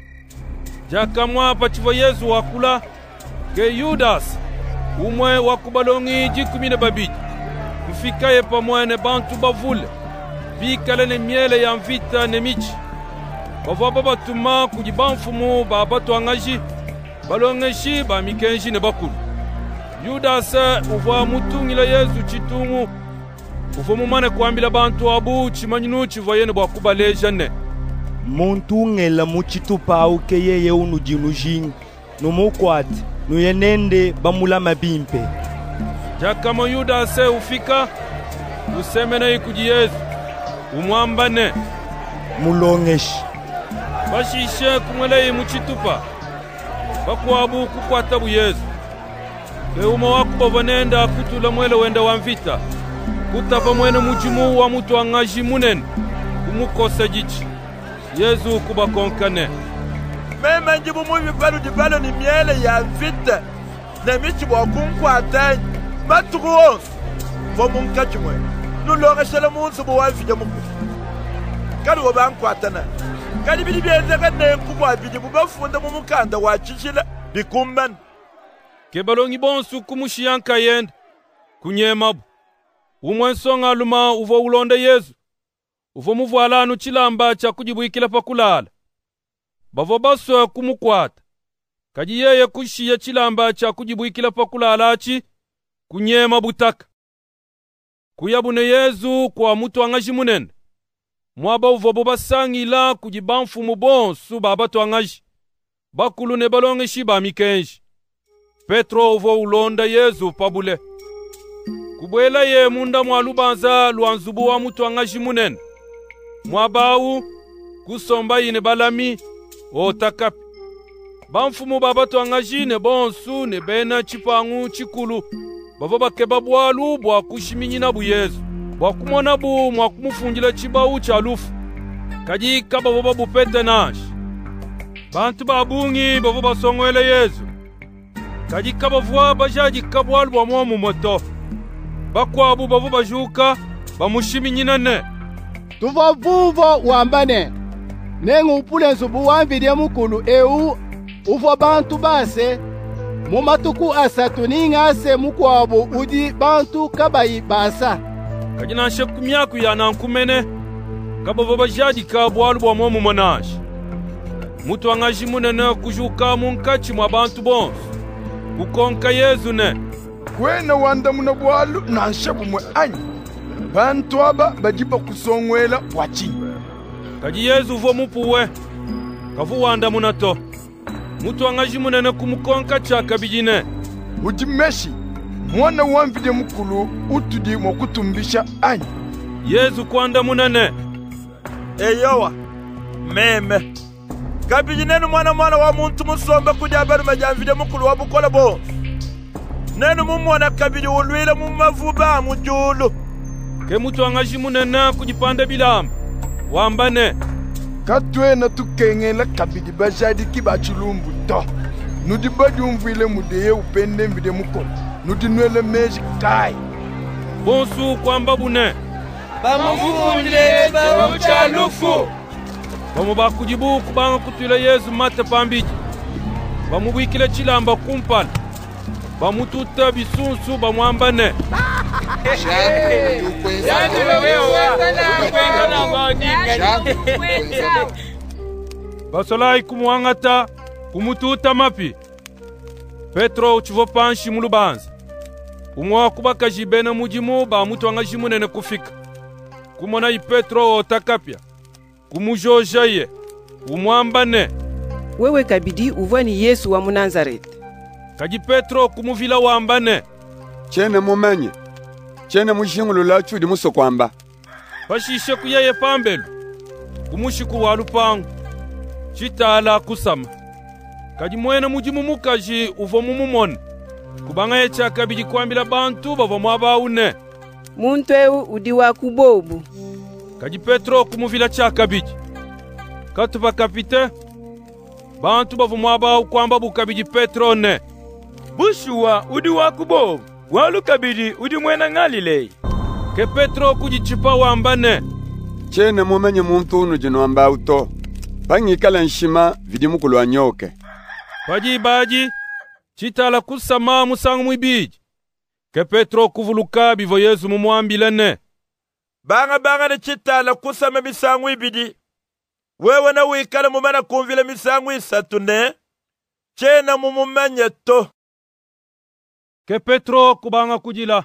A: jakamwa chivo Yesu wakula ke Yudas umwe wakubalongi jikumi na babiji kufika ye pamwene bantu bavule bikale ne miele ya mvita ne michi bava babatuma kujibamfumu babatu angaji balongeshi ba mikenji ne bakulu Yudas uva mutungila Yesu chitungu uva mumane kwambila bantu abu chimanyinu chivoyene bwakubaleja ne
H: muntu ngela muchitupa uke yeye unu jinu jingi numukwati nuyenende bamula mabimpe
A: jakama Yudas ufika usemena ikuji Yesu umwambane
H: mulongeshi
A: bashishe kumwele muchitupa bakwabu kukwata bu Yesu. Keuma wakuba vanenda kutula mwele wenda wamvita. Kutava mwene mujimu wa mutu angaji munene. Kumukosa jichi. Yesu kubakonkane.
C: Meme njibu mwivi balo di balo ni miele ya vita. Na michi wa kunkwata. Matuku onsu. Vomu nkachi mwe. Nulonga shala munsu buwa vija muku. Kali waba nkwata na. Kali bidi biyenze kane nkubwa bidi bubafunda mu mukanda wa chichila bikumban.
A: Kebalongi bonsu kumushiyanka yenda. Kunyemabu. Umwensonga luma uvo ulonda Yesu. Uvo muvualanu chilamba cha kujibuikila pakulala. Bavo baso kumukwata. Kaji yeye kushiya chilamba cha kujibuikila pakulala achi. Kunyema butaka. Kuyabune Yesu kwa mutu angaji munene. Mwaba uvo bobasangila kujibanfu mubonsu babatu angaji. Bakulu ne balonge shiba mikenji. Petro uvo ulonda Yesu pabule. Kubwela ye munda mwalubanza luanzubu wa mutu angaji munene. Mwabau kusomba yine balami otakapi. Banfumu babatu angaji ne bonsu ne bena chipangu chikulu. Bavo bakeba bwalu bwa kushiminyina bu Yesu. Bwa kumona bu mwa kumufungila chibau cha lufu. Kaji kaba baba bupete nash. Bantu babungi bavo basongwele Yesu. Kaji kaba vwa bajaji kabwalu bwa mwamu moto. Bakwabu bavo bajuka bamushiminyina ne.
D: Tuva vuvo wambane. Nengu upule nzubu wambide mukulu eu uvo bantu base. Mumatuku asatu ningase mukwabu udi bantu kabayi basa.
A: Kajina sheku miyaku ya nankumene. Kaba vaba jadi kabwalu bwa mwamu monash. Mutu angaji munene kujuka munkachi mwa bantu bonsu. Kukonka Yesu ne.
G: Kwena wanda muna bwalu na nshabu mwe anyi. Bantu aba bajiba kusongwela wachi.
A: Kaji Yesu uvo mupuwe. Kafu wanda muna to. Mutu angaji munene kumukonka chaka bijine.
G: Ujimeshi, mwana wamvide mukulu utudi mwakutumbisha anyi.
A: Yesu kwanda munene.
C: Eyowa, meme. Kabijinenu mwana mwana wa muntu musombe kudi aberu majamvide mukulu wa bukola bonsu. Nenu mumwana kabidi ulwile mumavuba mujulu.
A: Ke mutu angaji munene kujipande bilamu. Wambane.
G: Katwe na tukengela kabidi bajadi kibachulumbu to. Nudi badi umvile mudeye upende mvide mukolo. Nudi nwele meji kai.
A: Bonsu kwamba bune.
C: Bamuvunile bamucha lufu.
A: Bamu bakujibu kubanga kutwila Yesu mate pambiji. Bamu bwikile chilamba kumpala. Bamu tuta bisunsu bamuambane. Basolai kumuangata kumututa mapi. Petro uchivo panshi mulubanza. Umwa kubaka jibena mujimu ba mutu angaji munene kufika. Kumona i Petro otakapya. Kumujoja ye. Umwambane.
J: Wewe kabidi uvani Yesu wa Munazareti.
A: Kaji Petro kumuvila wambane.
K: Chene mumenye. Chene mushingulu la chudi muso kwamba.
A: Pashishe kuyeye pambelu. Kumushiku walupangu. Chitala kusama. Kaji mwene mujimu mukaji uvo mumumone. Kubanga ye chaka biji kwambila bantu bavo mwaba une.
J: Muntu eu udiwa kubobu.
A: Kaji Petro kumuvila chaka biji. Katupa kapite. Bantu bavo mwaba ukwamba bukabiji Petro ne.
H: Bushuwa udiwa kubobu. Walu kabidi udi mwena ngalile.
A: Ke Petro kujichipa wambane.
K: Chene mumenye muntu unu jino amba uto. Pangikala nshima vidi mukulu anyoke.
A: Paji baji. Chitala kusama musangu mwibiji. Ke Petro kuvuluka bivo Yesu mumuambile ne.
C: Banga banga ne chitala kusama misangu ibidi. Wewe na wikala mumana kumvile misangu isatu ne. Chena mumumenye to.
A: Ke Petro kubanga kujila.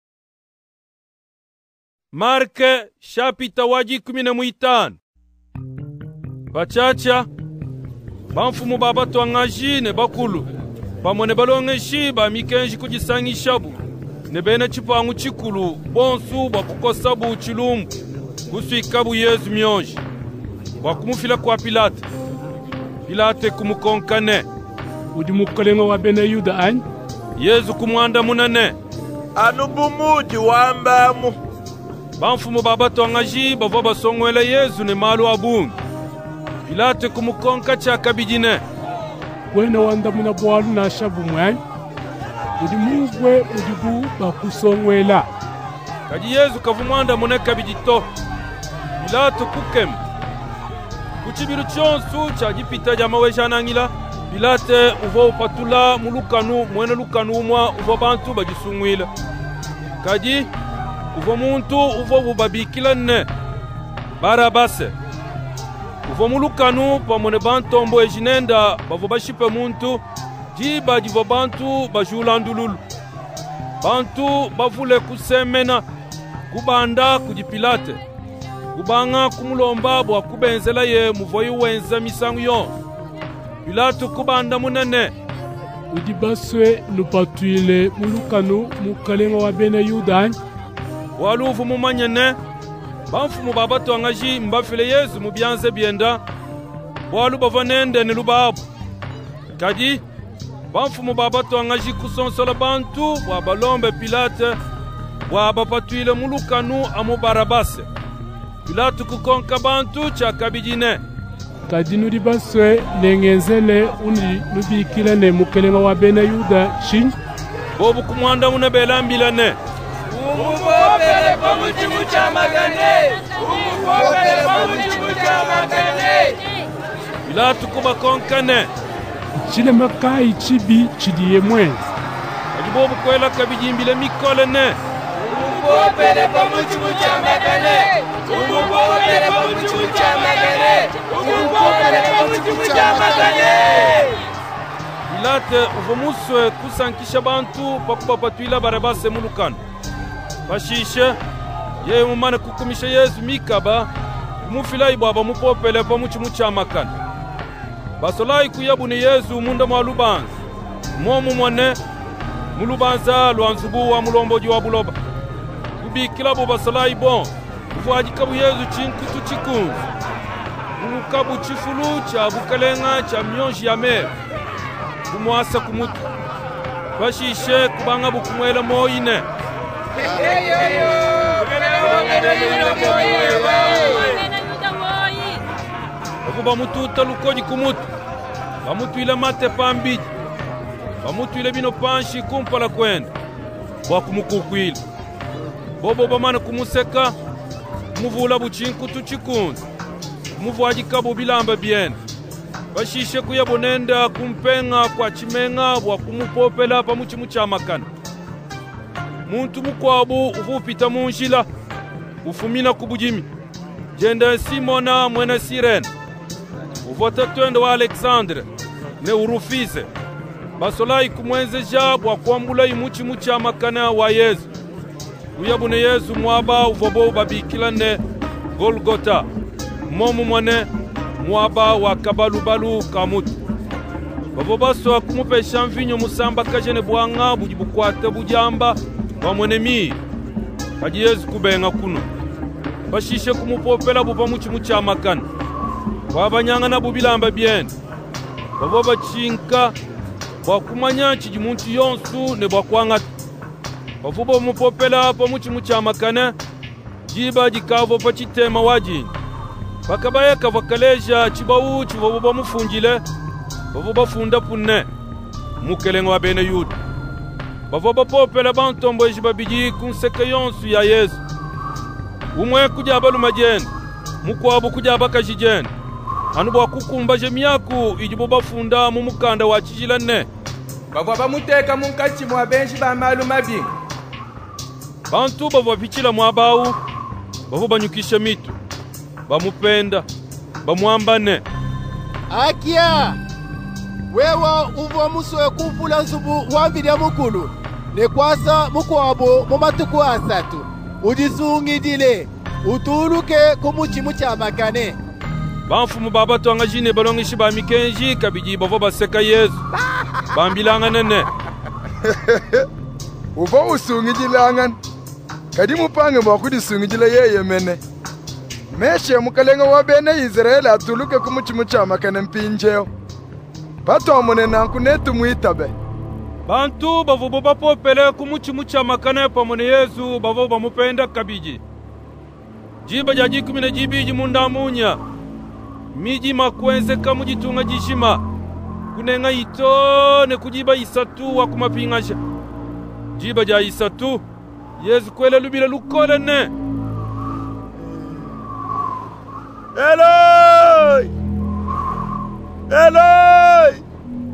A: Marke shapita waji kumine muitani. Bachacha. Banfumu babatu angaji ne bakulu. Pamone balonge shiba mikenji kujisangi shabu. Nebene chipangu chikulu. Bonsu bakukosabu chilumbu. Kusu ikabu Yesu mionji. Bakumufila kwa Pilate. Pilate kumukonkane.
L: udi mukalenga wa bene yuda an
A: Yesu kumwanda munene
C: anu bumuji wambamu
A: bamfumu babatongaji bavo basongwela Yesu ne malu abungi Pilate kumukonka cha kabijine
L: wena wanda muna bwalu na shabu mwan udi mugwe udigu bakusongwela
A: kaji Yesu kavumwanda mune kabijito Pilate kukem kuchibiru chonsu cha jipita jama wejanangila Pilate uvo upatula mulukanu mwene lukanu umwa uvo bantu bajisungwila kaji uvo muntu uvo ubabikila ne Barabase uvo mulukanu pa mwene bantombo ejinenda bavo bashipe muntu jiba jivo bantu bajulandululu bantu bavule kusemena kubanda kuji Pilate kubanga kumulomba bwa kubenzela ye muvoyi wenza misangu yon Pilate kubanda munene
L: udi baswe nupatuile mulukanu mukalenga wa bene yudan
A: waluvu mumanyene bamfumu babatongaji mbafile Yesu mubyanze byenda walu bavanende ni lubabu kadi bamfumu babatongaji kusonsola bantu bwa balombe Pilate bwa bapatuile mulukanu amu Barabase Pilate kukonka bantu cha kabijine
L: kadi nudi baswe lengenzele uni nubikila ne mukalenga wa bene yuda shin
A: bobu kumwanda mune belambilane
M: umupopele pamuchimu cha magane umupopele pamuchimu cha magane
A: Pilate kubakonkane
L: chile makai chibi chidiye mwenzi
A: kadi bobu kwela kabijimbile mikole ne
M: umupopele pamuchimu cha magane umupopele pamuchimu cha magane umupopele pamuchimu cha magane
A: Pilate uvomuswe kusankisha bantu pakubapatuila Barabase mulukanu bashishe ye mumane kukumisha Yesu mikaba kumufila ibaba mupopele pamuchimu cha makane basolai kuyabune Yesu munda mwa lubanza momu mwane mulubanza lwanzubu wa mulomboji wa buloba kubikila bo basolai bon uvwajikabu Yesu chinkutu chikunzu ulukabu chifulu cha bukalenga cha myonji ya mere kumwasa kumutu bashishe kubanga bukumwela moyine Baku bamututa lukoji kumutu bamutuile mate pambiji bamutuile bino panshi kumpala kwenda wakumukukwila bobo bamana kumuseka muvula buchinkutu chikunzi muvwajikabu bilamba byene bashishe kuyabonenda kumpenga kwa chimenga bwa kumupopela pamuchimu cha makana muntu mukwabu uvupita munjila ufumina kubujimi jenda Simona mwene Sirene uvota twende wa Alexandre ne Urufise basolai kumwenzeja bwa kwambula imuchimu cha makana wa Yesu uyabune Yesu mwaba uvobo babikila ne Golgota momu mwane mwaba wa kabalubalu kamutu bavo baswa kumupesha mvinyo musamba kajene bwanga bujibukwate bujamba bamwene mii kaji Yesu kubenga kuno bashishe kumupopela bupa muchimu cha makana babanyanga na bubilamba byene bavo bachinka bwakumanya chiji muntu yonsu ne bwakwangata bavo bamupopela pa muchimu cha makana jiba jikavo pa chitema wajini bakabayeka vakaleja chibau chivobo bamufungile bavo bafunda punne mukelenga wa bene yuda bavo bapopela bantombo eji babiji kunseke yonsu ya Yesu umwe kujaba lumajene mukwabu kujaba kajijene anu bwakukumba jemyaku ijibo bafunda mu mukanda wa chijila ne
M: bavo bamuteka munkachi mwa benshi ba malu mabi
A: bantu bavo bichila mwabau bavo banyukisha mitu bamupenda bamwambane
D: akia wewa uvo muswe kuvula nzubu wambirya mukulu nekwasa mukwabo mu matuku asatu udisungidile utuluke kumuchimu cha makane
A: bamfumu babatonga jine balongishi ba mikenji kabiji bavo baseka Yesu bambilanga nene
G: uvo usungidilanga kadi mupange mwakudisungidila yeye mene meshe mukalenga wa bene Israeli atuluke kumuchimu cha makane mpinjeo patomone nanku netu muitabe.
A: Bantu bavubo bapopele kumuchimu cha makane pamone Yesu bavo bamupenda kabiji. Jiba jaji kumine jibiji mundamunya. Miji makwenze kamujitunga jishima. Kunenga itone kujiba isatu wa kumapingasha. Jiba ja isatu. Yesu kwele lubile lukole ne.
C: Eloi! Eloi!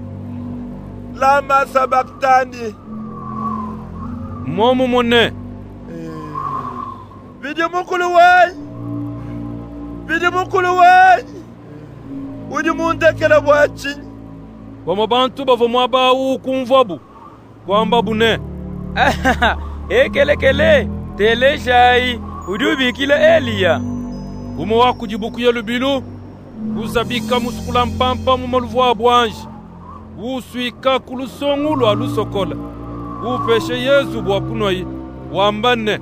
C: Lama sabaktani.
A: Momu mone.
C: Bidi mukulu wai. Bidi mukulu wai. Udi munde kela wachi.
A: Wama bantu bavo mwaba u kumvabu. Kwamba bune.
H: Ekele kele. Tele shai. Udubi kila Elia.
A: Umo waku jibuku ya lubilu. Uzabika muskula mpampa mumaluvu wa buanji. Usuika kulusongulu alusokola. Upeshe Yesu bwakunoi. Wambane.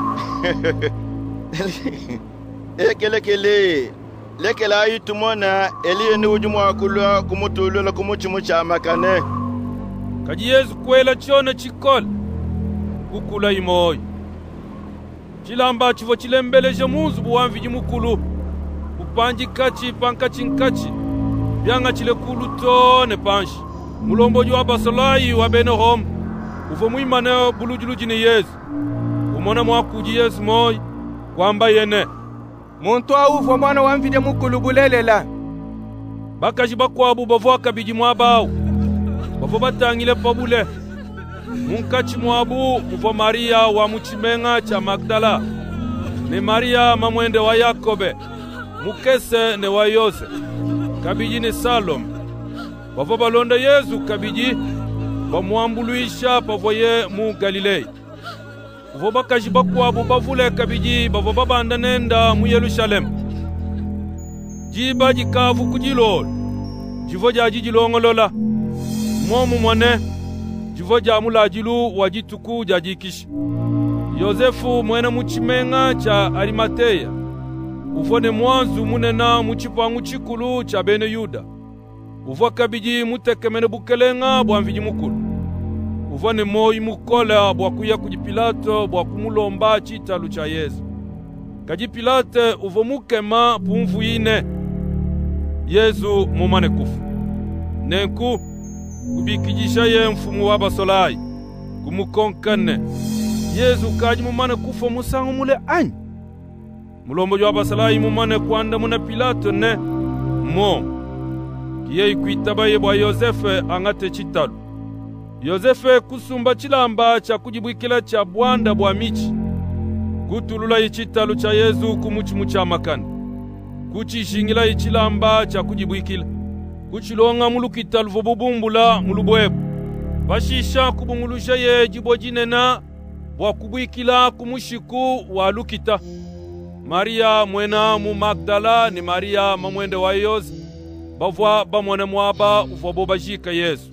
N: Ekele kele. Lekela ayitumona Elia ni ujumu wakulwa kumutulula kumuchimu cha makane.
A: Kaji Yesu kwela chone chikola. Kukula imoi. Chilamba chivo chilembeleje muzu buwamvi jimukulu. Upanji kachi pankachi nkachi. Bianga chile kulu tone panshi. Mulombo jwa basalai wa bene hom. Uvo muimane bulujulu jine Yesu. Umona mwakuji Yesu moi. Kwamba yene.
M: Muntu auvo mwana wamvide mukulu bulelela.
A: Bakaji bakwabu bavo akabiji mwabao. Bavo batangile pabule. Munkachi mwabu uvo Maria wa muchimenga cha Magdala. Ne Maria mamwende wa Yakobe. Mukese ne wa Yose. Kabiji ni Salome. Bavo balonda Yesu kabiji. Bamuambuluisha pavoye mu Galilei. Uvo bakaji bakwabu bavule kabiji. Bavo babanda nenda mu Yerusalem. Jiba jikavu kujilolo. Jivo jaji jilongolola. Momu mwane. Jivo jamula jilu wajituku jajikishi. Yosefu mwene muchimenga cha Arimateya. Ufone mwanzu munena muchipangu chikulu cha bene Yuda. Uvo kabiji mutekemene bukelenga bwamviji mukulu. Ufone moi mukola bwakuya kuji Pilato bwakumulomba chitalu cha Yesu. Kaji Pilate uvo mukema pumvu ine. Yesu mumane kufu. Nenku kubikijisha ye mfumu wa basolai. Kumukonkane. Yesu kaji mumane kufu musangu mule anyi. Mulombo jwa basolai mumane kwanda muna Pilato ne. Mo. Kiye ikuitabaye bwa Yosefe angate chitalu. Yosefe kusumba chilamba cha kujibwikila cha bwanda bwa michi. Kutulula ichitalu cha Yesu kumuchimu cha makani. Kuchishingila ichilamba cha kujibwikila. Kuchilonga mulukitalu vobubumbula mulubwebu. Bashisha kubungulusha ye jibo jinena bwa kubwikila kumushiku wa lukita. Maria mwena mu Magdala ni Maria mamwende wa Yose. Bavwa bamwene mwaba uvobo bajika Yesu.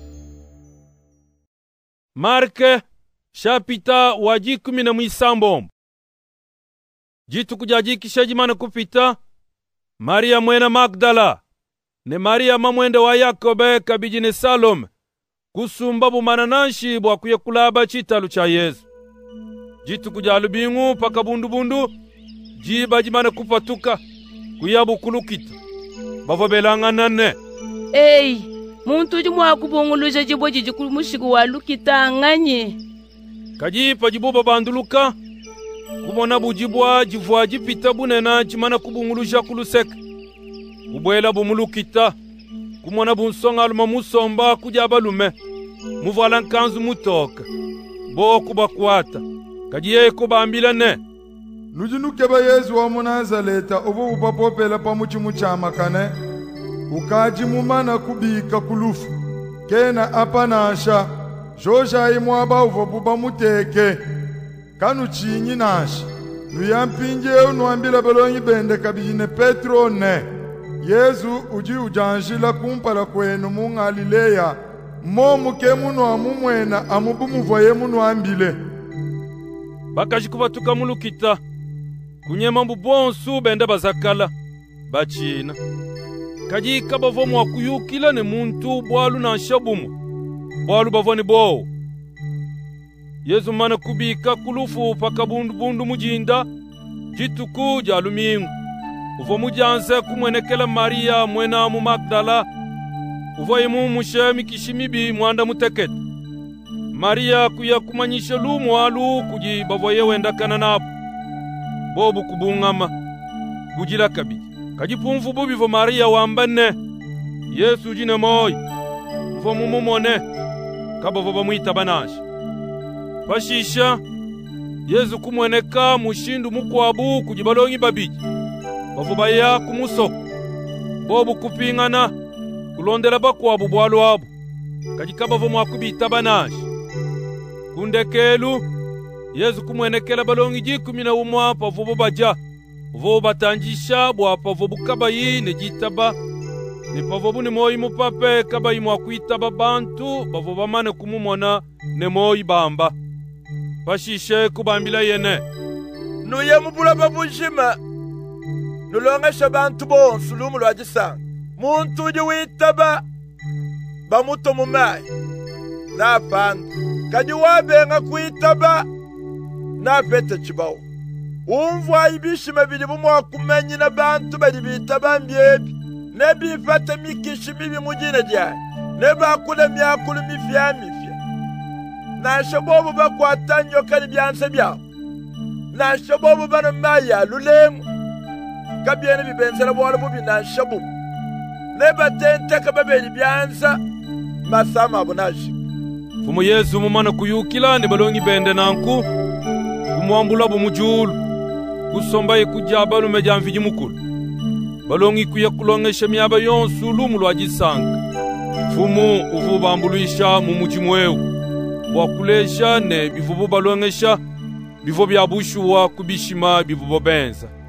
A: Marke shapita wajikumi na mwisambombo. Jitu kujajikisha jimane kupita. Maria mwena Magdala. Ne Maria mamwende wa Yakobe kabiji ne Salome. Kusumba bumanananshi bwa kuye kulaba chitalu cha Yesu. Jitu kujalubingu paka bundu bundu. Jiba jimane kupatuka. Kuyabu kulukita. Bavo belangana ne.
O: Ei, muntu jimwa kubunguluja jibo jijikulu mushiku wa lukita nganye.
A: Kajipa jibuba banduluka. Kumona bujibwa jivwa jipita bunena jimana kubunguluja kuluseka. Kubwela bumulukita. Kumona bunsonga aluma musomba kujaba lume. Muvala nkanzu mutoka. Bo kubakwata. Kajiye kubambila ne.
P: Lujinukeba Yesu wa Munazaleta ubu upapopela pamuchimu cha makane. Ukaji mumana kubika kulufu. Kena apanasha. Josha imwaba uvo buba muteke. Kanu chinyi nashi. Nuyampinje unuambila belongi bende kabijine Petro ne. Yesu uji ujanjila kumpala kwenu mu Galileya. Momu ke munu amumwena amubumuvoye munu ambile.
A: Bakajikubatuka mulukita. Kunyema mbubonsu bende bazakala. Bachina. kajika bavo mwakuyukila ne muntu bwalu na nshabumu bwalu bavoni bowo. Yesu mana kubika kulufu paka bundu bundu mujinda jituku jalumingu uvo mujanse kumwenekela Maria mwena mu Magdala uvo imu mushemi kishimibi mwanda mutekete. Maria kuya kumanyisha lumu alu kuji bavoye wenda kana nabu bobu kubungama kujila kabiji kajipumfu bubi vo Maria wambane Yesu jine moyi uvo mumumone kabavo bamwita banashi pashisha Yesu kumweneka mushindu mukwabu kujibalongi babiji bavo baya kumusoko bobu kupingana kulondela bakwabu bwalu abu kajikabavo mwakubita banashi kundekelu Yesu kumwenekela balongi jikumi na umwa pavobo baja vo batanjisha bwa pavobu kabayi ne jitaba ne pavobu ne moyi mupape kabayi mwakuitaba bantu bavo bamane kumumona ne moyi bamba pashishe kubambila yene
C: nuye mubula babushima nulongesha bantu bonsu lumu lwajisanga muntu uji witaba bamuto mumayi napanga kaji wabenga kuitaba napete chibawo umvwa ibishima bili bumwa kumenyi na bantu bali bitaba mbyebi nebifata mikishi mibi mujine jaye nebakule myakulu mifya mifya nashobobu bakwatanyo kali byanse byao nashobobu bano maya lulemu kabyene bibenzera bwala bubi nashobobu nebatente kababeli byanza masama abunashi
A: Fumu Yesu mumana kuyukila ne balongi bende nanku kumwambula bumujulu kusomba ikujaba lume jamfiji mukulu balongi kuya kulongesha myaba yonsu lumu lwajisanga Fumu uvu bambuluisha mumuji mweu wakulesha ne bivubu balongesha bivo byabushuwa kubishima bivubo benza